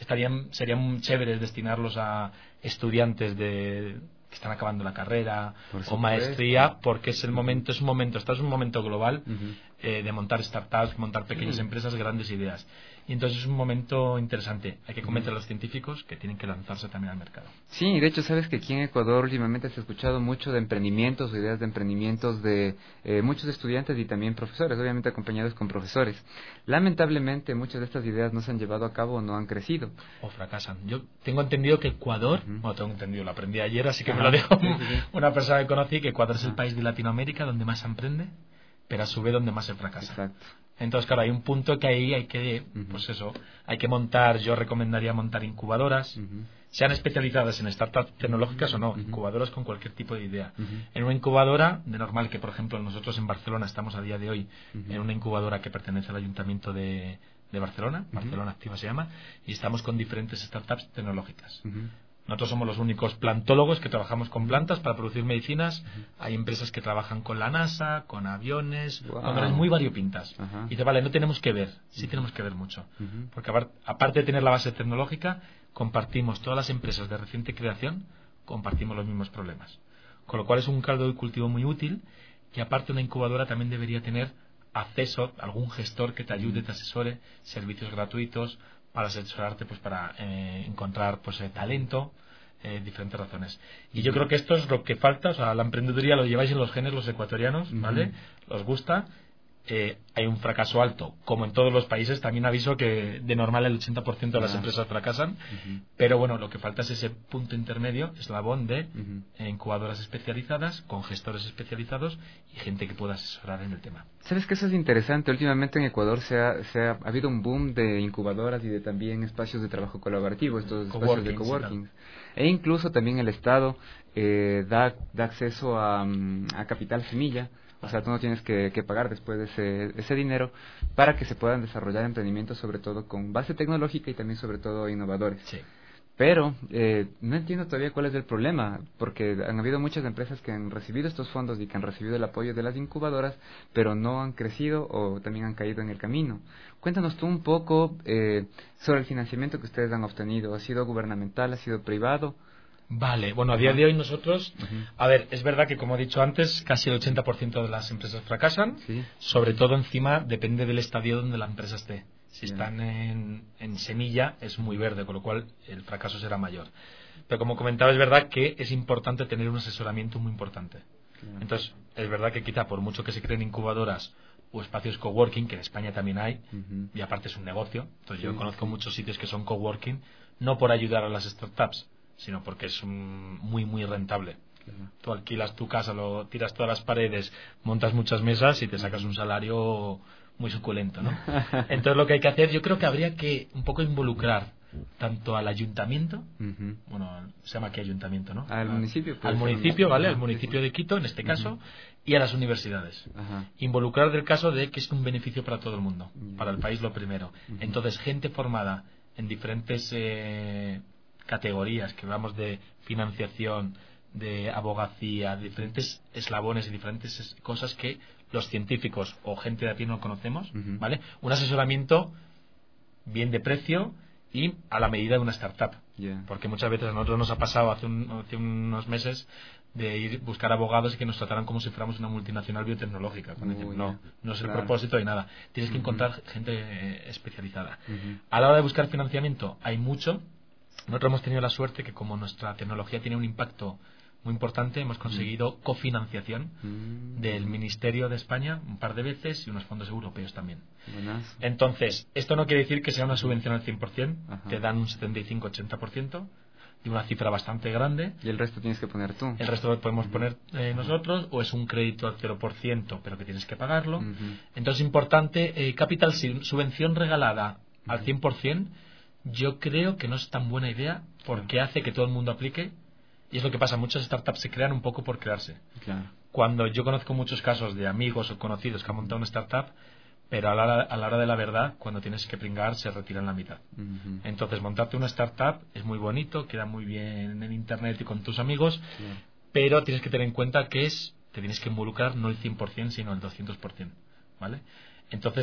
estarían serían chéveres destinarlos a estudiantes de que están acabando la carrera o maestría, porque es el momento, es un momento, esto es un momento global uh-huh. eh, de montar startups, montar pequeñas uh-huh. empresas, grandes ideas. Y entonces es un momento interesante. Hay que convencer uh-huh. a los científicos que tienen que lanzarse también al mercado. Sí, de hecho, sabes que aquí en Ecuador últimamente se ha escuchado mucho de emprendimientos o ideas de emprendimientos de eh, muchos estudiantes y también profesores, obviamente acompañados con profesores. Lamentablemente, muchas de estas ideas no se han llevado a cabo o no han crecido. O fracasan. Yo tengo entendido que Ecuador, uh-huh. bueno, tengo entendido, lo aprendí ayer, así que uh-huh. me lo dijo sí, sí, sí. una persona que conocí, que Ecuador uh-huh. es el país de Latinoamérica donde más se emprende, pero a su vez donde más se fracasa. Exacto. Entonces, claro, hay un punto que ahí hay que, uh-huh. pues eso, hay que montar, yo recomendaría montar incubadoras, uh-huh. sean especializadas en startups tecnológicas uh-huh. o no, uh-huh. incubadoras con cualquier tipo de idea. Uh-huh. En una incubadora, de normal que, por ejemplo, nosotros en Barcelona estamos a día de hoy uh-huh. en una incubadora que pertenece al Ayuntamiento de, de Barcelona, uh-huh. Barcelona Activa se llama, y estamos con diferentes startups tecnológicas. Uh-huh. Nosotros somos los únicos plantólogos que trabajamos con plantas para producir medicinas. Uh-huh. Hay empresas que trabajan con la NASA, con aviones, wow. con cosas muy variopintas. Uh-huh. Y dice, vale, no tenemos que ver, sí uh-huh. tenemos que ver mucho. Uh-huh. Porque aparte de tener la base tecnológica, compartimos todas las empresas de reciente creación, compartimos los mismos problemas. Con lo cual es un caldo de cultivo muy útil, y aparte una incubadora también debería tener acceso a algún gestor que te ayude, te asesore, servicios gratuitos, para asesorarte, pues para eh, encontrar pues eh, talento, eh, diferentes razones. Y yo creo que esto es lo que falta, o sea, la emprendeduría lo lleváis en los genes los ecuatorianos, ¿vale? Uh-huh. Os gusta. Eh, hay un fracaso alto, como en todos los países. También aviso que de normal el ochenta por ciento de las uh-huh. empresas fracasan, uh-huh. pero bueno, lo que falta es ese punto intermedio, eslabón de uh-huh. eh, incubadoras especializadas, con gestores especializados y gente que pueda asesorar en el tema. ¿Sabes que eso es interesante? Últimamente en Ecuador se ha, se ha, ha habido un boom de incubadoras y de también espacios de trabajo colaborativo, estos espacios de coworking. E incluso también el Estado eh, da, da acceso a, a capital semilla. O sea, tú no tienes que, que pagar después de ese, ese dinero para que se puedan desarrollar emprendimientos, sobre todo con base tecnológica y también sobre todo innovadores. Sí. Pero eh, no entiendo todavía cuál es el problema, porque han habido muchas empresas que han recibido estos fondos y que han recibido el apoyo de las incubadoras, pero no han crecido o también han caído en el camino. Cuéntanos tú un poco eh, sobre el financiamiento que ustedes han obtenido. ¿Ha sido gubernamental? ¿Ha sido privado? Vale, bueno, a día de hoy nosotros, uh-huh. a ver, es verdad que como he dicho antes, casi el ochenta por ciento de las empresas fracasan, sí. sobre todo encima depende del estadio donde la empresa esté. Si yeah. están en, en semilla es muy verde, con lo cual el fracaso será mayor. Pero como comentaba, es verdad que es importante tener un asesoramiento muy importante. Yeah. Entonces, es verdad que quizá por mucho que se creen incubadoras o espacios coworking, que en España también hay, uh-huh. y aparte es un negocio, entonces sí, yo conozco sí. muchos sitios que son coworking, no por ayudar a las startups, sino porque es un, muy, muy rentable. Claro. Tú alquilas tu casa, lo tiras todas las paredes, montas muchas mesas y te sacas un salario muy suculento, ¿no? Entonces lo que hay que hacer, yo creo que habría que un poco involucrar tanto al ayuntamiento, uh-huh. bueno, se llama aquí ayuntamiento, ¿no? Al municipio. Al municipio, ¿vale? Al municipio de Quito, en este caso, uh-huh. y a las universidades. Uh-huh. Involucrar del caso de que es un beneficio para todo el mundo, uh-huh. para el país lo primero. Uh-huh. Entonces, gente formada en diferentes eh, categorías, que hablamos de financiación, de abogacía, de diferentes eslabones y diferentes cosas que los científicos o gente de a pie no conocemos, uh-huh. ¿vale? Un asesoramiento bien de precio y a la medida de una startup. Yeah. Porque muchas veces a nosotros nos ha pasado hace, un, hace unos meses de ir buscar abogados y que nos trataran como si fuéramos una multinacional biotecnológica. Cuando decimos, no, no es claro. el propósito y nada. Tienes que uh-huh. encontrar gente eh, especializada. Uh-huh. A la hora de buscar financiamiento hay mucho. Nosotros hemos tenido la suerte que como nuestra tecnología tiene un impacto muy importante, hemos conseguido mm. cofinanciación mm. del Ministerio de España un par de veces y unos fondos europeos también. Buenas. Entonces, esto no quiere decir que sea una subvención al cien por ciento, Ajá. te dan un setenta y cinco a ochenta por ciento y una cifra bastante grande. ¿Y el resto tienes que poner tú? El resto lo podemos uh-huh. poner eh, nosotros, o es un crédito al cero por ciento, pero que tienes que pagarlo. Uh-huh. Entonces, importante, eh, capital subvención regalada uh-huh. al cien por ciento, yo creo que no es tan buena idea porque claro. hace que todo el mundo aplique. Y es lo que pasa, muchas startups se crean un poco por crearse. Claro. Cuando yo conozco muchos casos de amigos o conocidos que han montado una startup, pero a la hora, a la hora de la verdad, cuando tienes que pringar, se retiran la mitad. Uh-huh. Entonces, montarte una startup es muy bonito, queda muy bien en internet y con tus amigos, claro. pero tienes que tener en cuenta que es te tienes que involucrar no el cien por ciento, sino el doscientos por ciento, ¿vale? Entonces,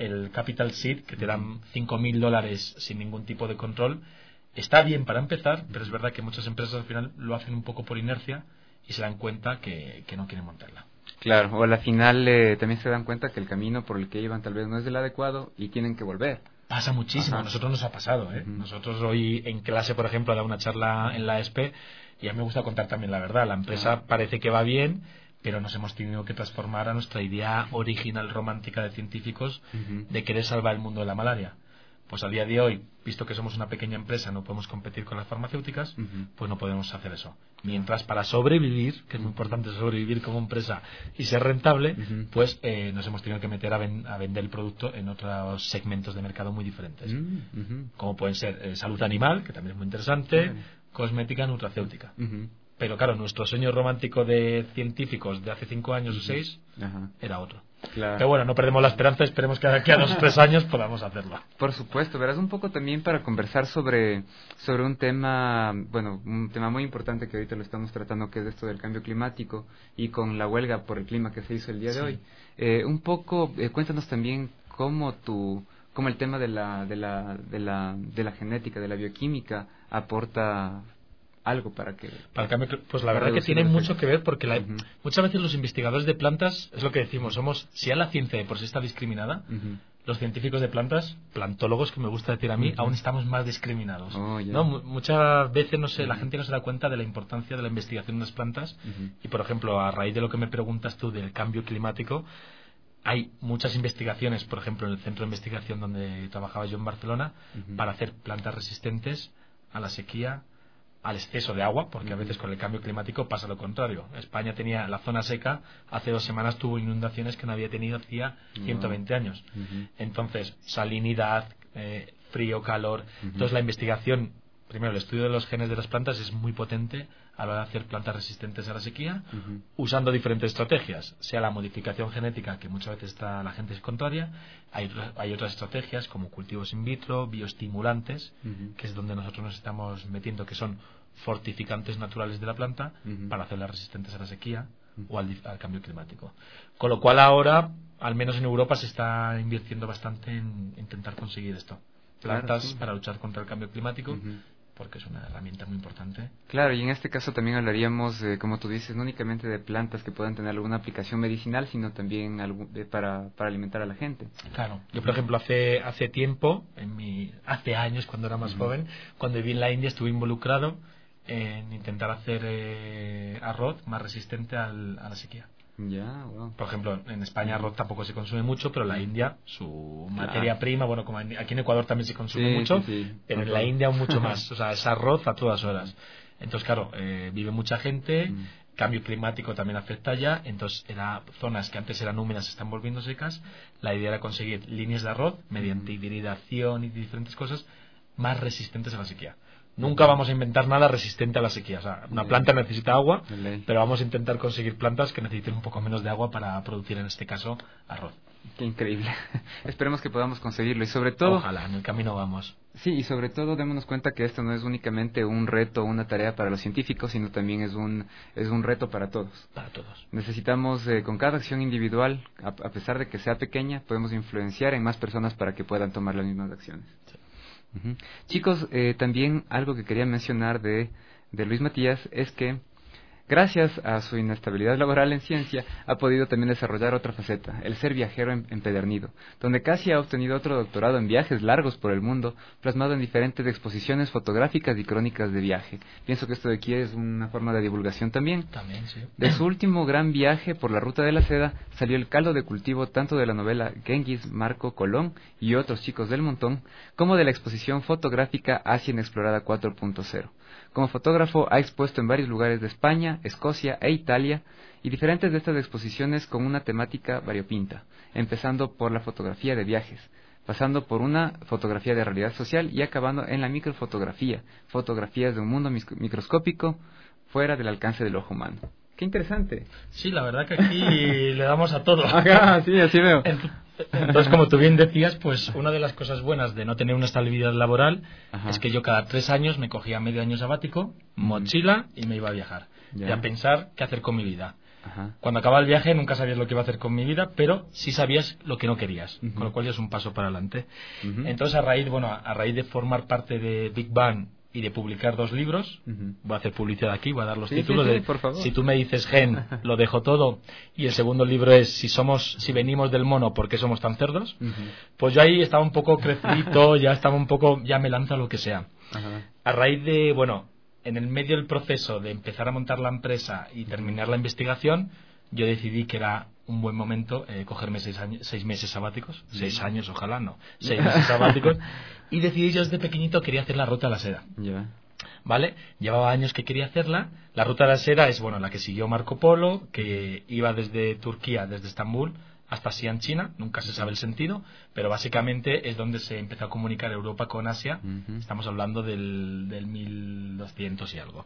el Capital Seed, que te dan cinco mil dólares sin ningún tipo de control, está bien para empezar, pero es verdad que muchas empresas al final lo hacen un poco por inercia y se dan cuenta que, que no quieren montarla. Claro, o al final eh, también se dan cuenta que el camino por el que iban tal vez no es el adecuado y tienen que volver. Pasa muchísimo, Ajá. a nosotros nos ha pasado, ¿eh? Uh-huh. Nosotros hoy en clase, por ejemplo, he dado una charla en la E S P E y a mí me gusta contar también la verdad. La empresa uh-huh. parece que va bien, pero nos hemos tenido que transformar a nuestra idea original romántica de científicos uh-huh. de querer salvar el mundo de la malaria. Pues a día de hoy, visto que somos una pequeña empresa, no podemos competir con las farmacéuticas, uh-huh. pues no podemos hacer eso. Mientras para sobrevivir, que es muy importante sobrevivir como empresa y ser rentable, uh-huh. pues eh, nos hemos tenido que meter a, ven- a vender el producto en otros segmentos de mercado muy diferentes. Uh-huh. Como pueden ser eh, salud animal, que también es muy interesante, uh-huh. cosmética, nutracéutica. Uh-huh. Pero claro, nuestro sueño romántico de científicos de hace cinco años uh-huh. o seis uh-huh. era otro. Claro. Pero bueno, no perdemos la esperanza, esperemos que de aquí a dos o tres años podamos hacerlo. Por supuesto, verás un poco también para conversar sobre, sobre un tema, bueno, un tema muy importante que ahorita lo estamos tratando, que es esto del cambio climático y con la huelga por el clima que se hizo el día de sí. hoy. Eh, un poco, eh, cuéntanos también cómo tu, cómo el tema de la, de la, de la, de la genética, de la bioquímica aporta algo para que para el cambio, pues la verdad que tiene mucho que ver porque la, uh-huh. muchas veces los investigadores de plantas es lo que decimos, somos, si ya la ciencia de por sí está discriminada, uh-huh. los científicos de plantas, plantólogos que me gusta decir a mí, uh-huh. aún estamos más discriminados. Oh, yeah. ¿no? M- muchas veces no sé, uh-huh. la gente no se da cuenta de la importancia de la investigación de las plantas uh-huh. y por ejemplo a raíz de lo que me preguntas tú del cambio climático, hay muchas investigaciones, por ejemplo en el centro de investigación donde trabajaba yo en Barcelona, uh-huh. para hacer plantas resistentes a la sequía, al exceso de agua, porque a veces con el cambio climático pasa lo contrario. España tenía la zona seca, hace dos semanas tuvo inundaciones que no había tenido hacía ciento veinte años. Uh-huh. Entonces, salinidad, eh, frío, calor. Uh-huh. Entonces, la investigación, primero, el estudio de los genes de las plantas es muy potente a la hora de hacer plantas resistentes a la sequía, uh-huh. usando diferentes estrategias, sea la modificación genética, que muchas veces está, la gente es contraria, hay, hay otras estrategias como cultivos in vitro, bioestimulantes, uh-huh. que es donde nosotros nos estamos metiendo, que son fortificantes naturales de la planta, uh-huh. para hacerlas resistentes a la sequía uh-huh. o al, al cambio climático. Con lo cual ahora, al menos en Europa, se está invirtiendo bastante en intentar conseguir esto. Plantas claro, sí. para luchar contra el cambio climático, uh-huh. porque es una herramienta muy importante. Claro, y en este caso también hablaríamos, eh, como tú dices, no únicamente de plantas que puedan tener alguna aplicación medicinal, sino también algo, eh, para, para alimentar a la gente. Claro, yo por ejemplo hace hace tiempo, en mi hace años cuando era más uh-huh. joven, cuando viví en la India estuve involucrado en intentar hacer eh, arroz más resistente al, a la sequía. Ya, wow. Por ejemplo, en España arroz tampoco se consume mucho, pero en la India su materia prima, bueno, como en, aquí en Ecuador también se consume sí, mucho, sí, sí. pero en la India mucho más, o sea, es arroz a todas horas. Entonces, claro, eh, vive mucha gente, mm. cambio climático también afecta ya, entonces era zonas que antes eran húmedas se están volviendo secas, la idea era conseguir líneas de arroz mediante mm. hibridación y diferentes cosas más resistentes a la sequía. Nunca vamos a inventar nada resistente a la sequía. O sea, una planta necesita agua, pero vamos a intentar conseguir plantas que necesiten un poco menos de agua para producir, en este caso, arroz. Qué increíble. Esperemos que podamos conseguirlo. Y sobre todo... Ojalá, en el camino vamos. Sí, y sobre todo démonos cuenta que esto no es únicamente un reto, una tarea para los científicos, sino también es un es un reto para todos. Para todos. Necesitamos, eh, con cada acción individual, a, a pesar de que sea pequeña, podemos influenciar en más personas para que puedan tomar las mismas acciones. Sí. Uh-huh. Chicos, eh, también algo que quería mencionar de, de Luis Matías es que gracias a su inestabilidad laboral en ciencia ha podido también desarrollar otra faceta, el ser viajero empedernido, donde casi ha obtenido otro doctorado en viajes largos por el mundo, plasmado en diferentes exposiciones fotográficas y crónicas de viaje. Pienso que esto de aquí es una forma de divulgación también. También, sí. De su último gran viaje por la ruta de la seda salió el caldo de cultivo tanto de la novela Genghis, Marco, Colón y otros chicos del montón, como de la exposición fotográfica Asia Inexplorada cuatro punto cero. Como fotógrafo ha expuesto en varios lugares de España, Escocia e Italia, y diferentes de estas exposiciones con una temática variopinta, empezando por la fotografía de viajes, pasando por una fotografía de realidad social y acabando en la microfotografía, fotografías de un mundo microscópico fuera del alcance del ojo humano. ¡Qué interesante! Sí, la verdad que aquí le damos a todo. Ajá, sí, así veo. Entonces, como tú bien decías, pues una de las cosas buenas de no tener una estabilidad laboral Ajá. es que yo cada tres años me cogía medio año sabático, mochila y me iba a viajar. Ya. Y a pensar qué hacer con mi vida. Ajá. Cuando acababa el viaje nunca sabías lo que iba a hacer con mi vida, pero sí sabías lo que no querías, uh-huh. con lo cual ya es un paso para adelante. Uh-huh. Entonces, a raíz, bueno, a raíz de formar parte de Big Bang y de publicar dos libros, uh-huh. voy a hacer publicidad aquí, voy a dar los sí, títulos sí, sí, de por favor. Si tú me dices Gen, lo dejo todo, y el segundo libro es Si somos, si venimos del mono, ¿por qué somos tan cerdos? Uh-huh. Pues yo ahí estaba un poco crecidito, ya estaba un poco, ya me lanza lo que sea. Uh-huh. A raíz de, bueno, en el medio del proceso de empezar a montar la empresa y terminar la investigación, yo decidí que era un buen momento eh, cogerme seis, años, seis meses sabáticos, sí. seis años ojalá, no, seis meses sabáticos, y decidí yo desde pequeñito quería hacer la Ruta de la Seda. Yeah. ¿Vale? Llevaba años que quería hacerla. La Ruta de la Seda es, bueno, la que siguió Marco Polo, que iba desde Turquía, desde Estambul, hasta Xi'an, China, nunca se sabe el sentido, pero básicamente es donde se empezó a comunicar Europa con Asia, uh-huh. estamos hablando del, del mil doscientos y algo.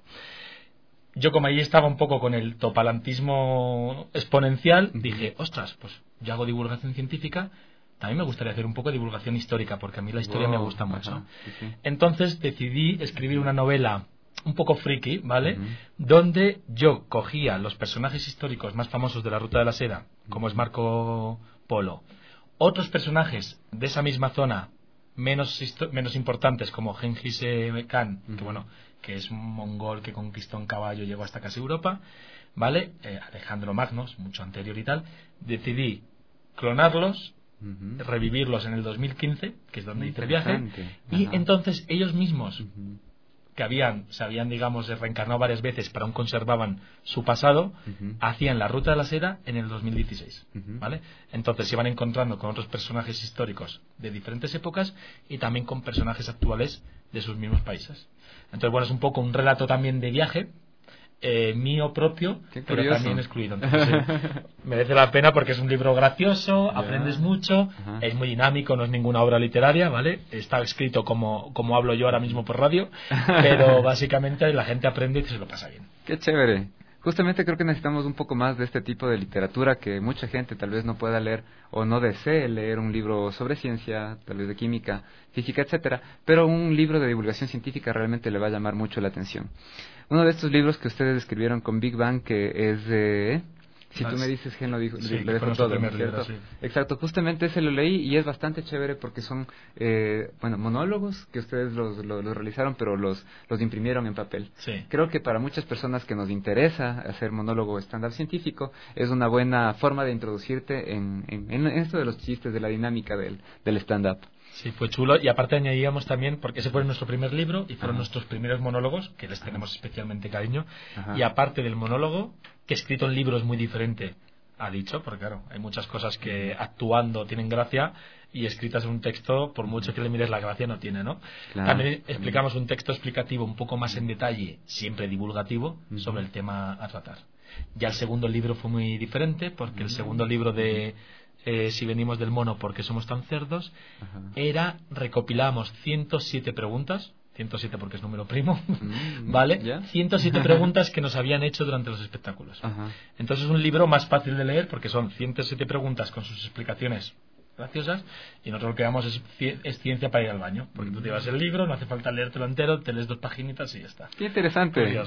Yo como ahí estaba un poco con el topalantismo exponencial, uh-huh. dije, ostras, pues yo hago divulgación científica, también me gustaría hacer un poco de divulgación histórica, porque a mí la historia wow, me gusta mucho. Ajá, sí, sí. Entonces decidí escribir una novela un poco friki, ¿vale? Uh-huh. Donde yo cogía los personajes históricos más famosos de la Ruta de la Seda, como es Marco Polo, otros personajes de esa misma zona menos menos importantes, como Gengis Khan, uh-huh. que bueno, que es un mongol que conquistó en caballo y llegó hasta casi Europa, ¿vale? Eh, Alejandro Magno, mucho anterior y tal. Decidí clonarlos, uh-huh. revivirlos en el dos mil quince, que es donde hice el viaje, y entonces ellos mismos uh-huh. que habían, se habían, digamos, reencarnado varias veces, pero aún conservaban su pasado, uh-huh. hacían la Ruta de la Seda en el dos mil dieciséis, uh-huh. ¿vale? Entonces se iban encontrando con otros personajes históricos de diferentes épocas y también con personajes actuales de sus mismos países. Entonces, bueno, es un poco un relato también de viaje, eh, mío propio, pero también excluido. Entonces, sí, merece la pena porque es un libro gracioso, yeah. aprendes mucho, uh-huh. es muy dinámico, no es ninguna obra literaria, ¿vale? Está escrito como, como hablo yo ahora mismo por radio, pero básicamente la gente aprende y se lo pasa bien. ¡Qué chévere! Justamente creo que necesitamos un poco más de este tipo de literatura, que mucha gente tal vez no pueda leer o no desee leer un libro sobre ciencia, tal vez de química, física, etcétera, pero un libro de divulgación científica realmente le va a llamar mucho la atención. Uno de estos libros que ustedes escribieron con Big Bang, que es de... Si tú me dices, Gen, lo, dijo, sí, lo dejo todo, ¿no es cierto? Libro, sí. Exacto, justamente ese lo leí y es bastante chévere porque son, eh, bueno, monólogos que ustedes los, los, los realizaron, pero los, los imprimieron en papel. Sí. Creo que para muchas personas que nos interesa hacer monólogo estándar científico, es una buena forma de introducirte en, en, en esto de los chistes, de la dinámica del, del stand-up. Sí, fue chulo, y aparte añadíamos también, porque ese fue nuestro primer libro y fueron Ajá. nuestros primeros monólogos, que les tenemos especialmente cariño, Ajá. y aparte del monólogo, que escrito en libros muy diferente a dicho, porque claro, hay muchas cosas que actuando tienen gracia y escritas en un texto, por mucho que le mires la gracia, no tiene, ¿no? Claro, también explicamos un texto explicativo un poco más en detalle, siempre divulgativo, uh-huh. sobre el tema a tratar. Ya el segundo libro fue muy diferente, porque el segundo libro de... Eh, si venimos del mono, ¿por qué somos tan cerdos? Ajá. Era, recopilamos ciento siete preguntas, ciento siete porque es número primo, mm, ¿vale? ¿Yeah? ciento siete preguntas que nos habían hecho durante los espectáculos. Ajá. Entonces es un libro más fácil de leer porque son ciento siete preguntas con sus explicaciones graciosas, y nosotros lo que damos es, es ciencia para ir al baño, porque tú te llevas el libro, no hace falta leértelo entero, te lees dos paginitas y ya está. ¡Qué interesante!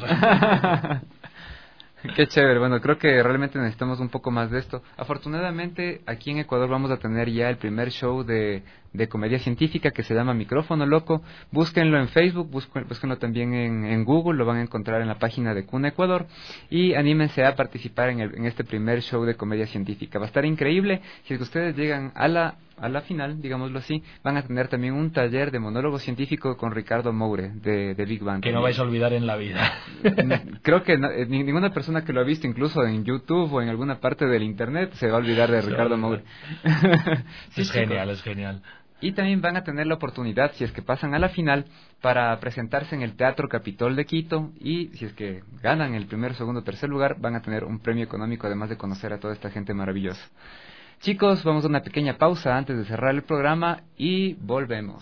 Qué chévere, bueno, creo que realmente necesitamos un poco más de esto. Afortunadamente, aquí en Ecuador vamos a tener ya el primer show de, de comedia científica que se llama Micrófono Loco. Búsquenlo en Facebook, búsquenlo, búsquenlo también en, en Google, lo van a encontrar en la página de Cuna Ecuador, y anímense a participar en, el, en este primer show de comedia científica. Va a estar increíble. Si es que ustedes llegan a la... a la final, digámoslo así, van a tener también un taller de monólogo científico con Ricardo Moure, de, de Big Bang. Que no vais a olvidar en la vida. Creo que no, ninguna persona que lo ha visto, incluso en YouTube o en alguna parte del Internet, se va a olvidar de Ricardo Moure. Sí, es genial, es genial. Y también van a tener la oportunidad, si es que pasan a la final, para presentarse en el Teatro Capitol de Quito, y si es que ganan el primer, segundo, tercer lugar, van a tener un premio económico, además de conocer a toda esta gente maravillosa. Chicos, vamos a una pequeña pausa antes de cerrar el programa y volvemos.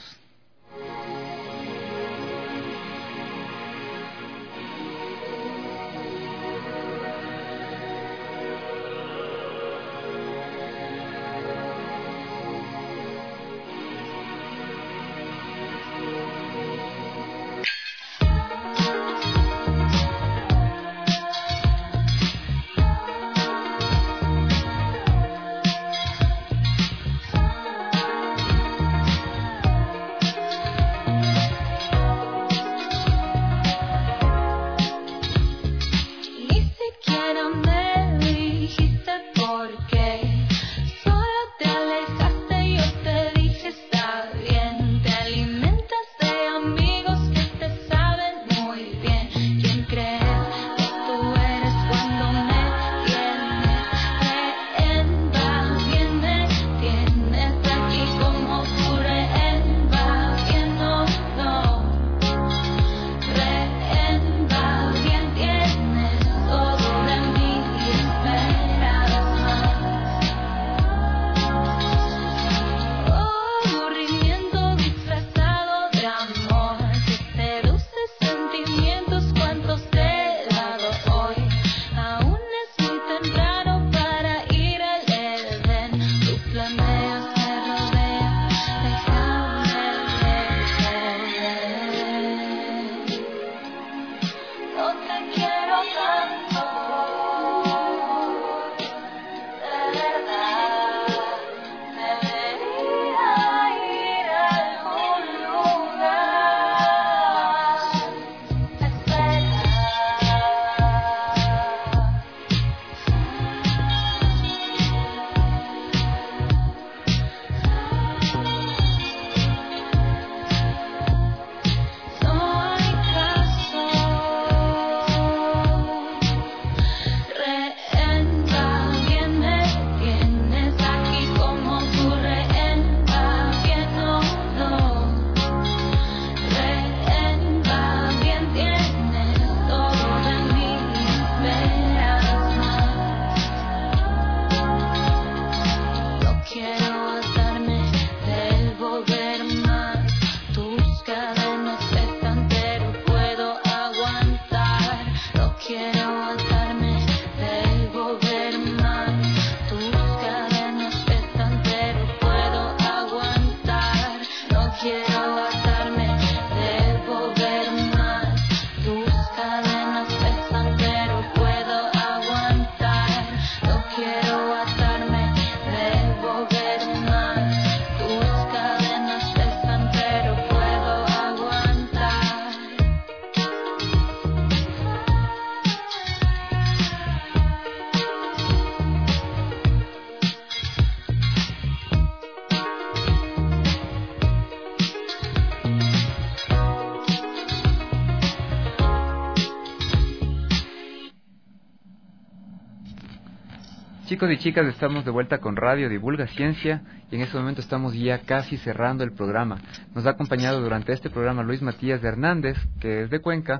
Chicos y chicas, estamos de vuelta con Radio Divulga Ciencia y en este momento estamos ya casi cerrando el programa. Nos ha acompañado durante este programa Luis Matías de Hernández, que es de Cuenca.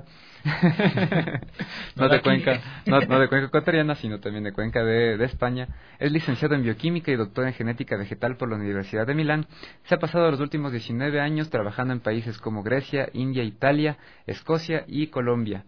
no de Cuenca, no, no de Cuenca ecuatoriana, sino también de Cuenca de, de España. Es licenciado en bioquímica y doctor en genética vegetal por la Universidad de Milán. Se ha pasado los últimos diecinueve años trabajando en países como Grecia, India, Italia, Escocia y Colombia.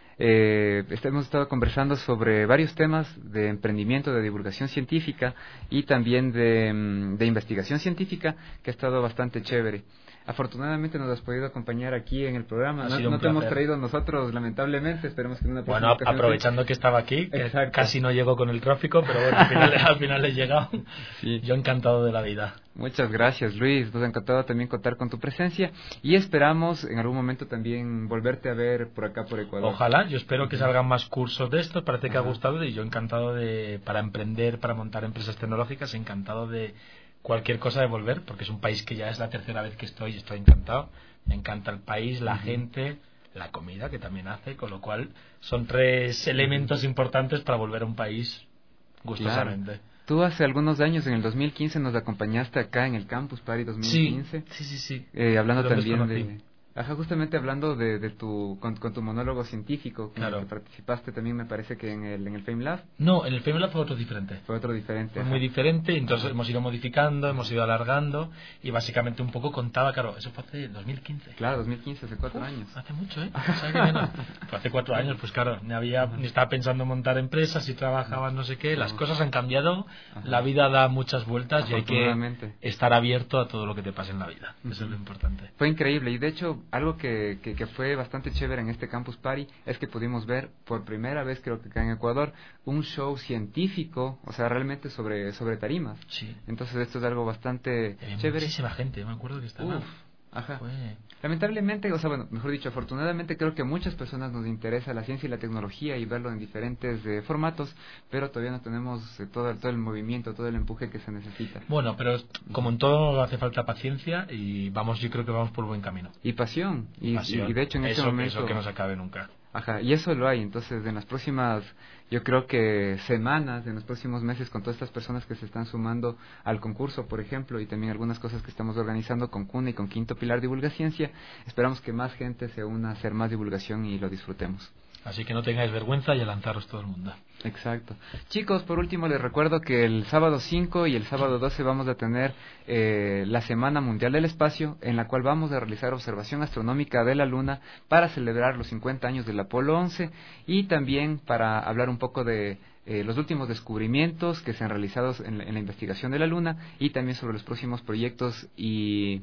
Eh, hemos estado conversando sobre varios temas de emprendimiento, de divulgación científica y también de, de investigación científica, que ha estado bastante chévere. Afortunadamente nos has podido acompañar aquí en el programa. No, no te hemos traído nosotros, lamentablemente. Esperemos que en una próxima Bueno, aprovechando que estaba aquí, que casi no llegó con el trófico, pero bueno, al final, al final he llegado. Sí. Yo encantado de la vida. Muchas gracias, Luis. Nos ha encantado también contar con tu presencia y esperamos en algún momento también volverte a ver por acá, por Ecuador. Ojalá. Yo espero que salgan más cursos de estos. Parece que Ajá. ha gustado y yo encantado de, para emprender, para montar empresas tecnológicas, encantado de cualquier cosa de volver, porque es un país que ya es la tercera vez que estoy y estoy encantado. Me encanta el país, la uh-huh. gente, la comida que también hace, con lo cual son tres elementos importantes para volver a un país gustosamente. Claro. Tú hace algunos años, en el dos mil quince, nos acompañaste acá en el Campus Party dos mil quince. Sí, sí, sí. sí. Eh, hablando también de... Ajá, justamente hablando de, de tu con, con tu monólogo científico, con claro. el que participaste también, me parece que en el en el FameLab. No, en el FameLab fue otro diferente. Fue otro diferente. Fue ajá. muy diferente, entonces hemos ido modificando, hemos ido alargando y básicamente un poco contaba, claro, eso fue hace dos mil quince. Claro, dos mil quince, hace cuatro Uf, años. Hace mucho, ¿eh? ¿Sabes qué menos? Fue hace cuatro años, pues claro, ni había ni estaba pensando en montar empresas y trabajaba no sé qué, las cosas han cambiado, ajá. la vida da muchas vueltas y hay que estar abierto a todo lo que te pase en la vida. Eso uh-huh. es lo importante. Fue increíble y de hecho algo que Que, que fue bastante chévere en este Campus Party es que pudimos ver por primera vez, creo que acá en Ecuador, un show científico, o sea, realmente sobre sobre tarimas. Sí. Entonces esto es algo bastante Había chévere. Muchísima gente, me acuerdo que estaba. Uf, ajá. Fue... Lamentablemente, o sea, bueno, mejor dicho, afortunadamente creo que a muchas personas nos interesa la ciencia y la tecnología y verlo en diferentes eh, formatos, pero todavía no tenemos eh, todo, todo el movimiento, todo el empuje que se necesita. Bueno, pero como en todo hace falta paciencia y vamos, yo creo que vamos por buen camino. Y pasión. Y, pasión. y, y de hecho en eso, este momento... Eso que no se acabe nunca. Ajá, y eso lo hay, entonces en las próximas, yo creo que semanas, en los próximos meses, con todas estas personas que se están sumando al concurso, por ejemplo, y también algunas cosas que estamos organizando con CUNA y con Quinto Pilar Divulga Ciencia, esperamos que más gente se una a hacer más divulgación y lo disfrutemos. Así que no tengáis vergüenza y a lanzaros todo el mundo. Exacto. Chicos, por último les recuerdo que el sábado cinco y el sábado doce vamos a tener eh, la Semana Mundial del Espacio, en la cual vamos a realizar observación astronómica de la Luna para celebrar los cincuenta años del Apolo once y también para hablar un poco de eh, los últimos descubrimientos que se han realizado en la, en la investigación de la Luna y también sobre los próximos proyectos y...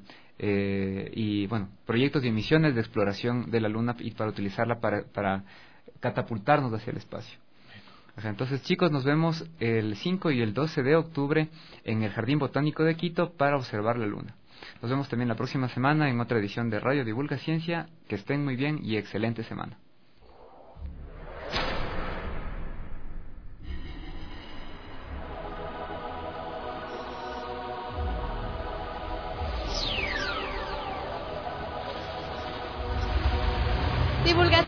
Eh, y bueno, proyectos y misiones de exploración de la Luna y para utilizarla para, para catapultarnos hacia el espacio. O sea, entonces chicos, nos vemos el cinco y el doce de octubre en el Jardín Botánico de Quito para observar la Luna. Nos vemos también la próxima semana en otra edición de Radio Divulga Ciencia. Que estén muy bien y excelente semana. Divulga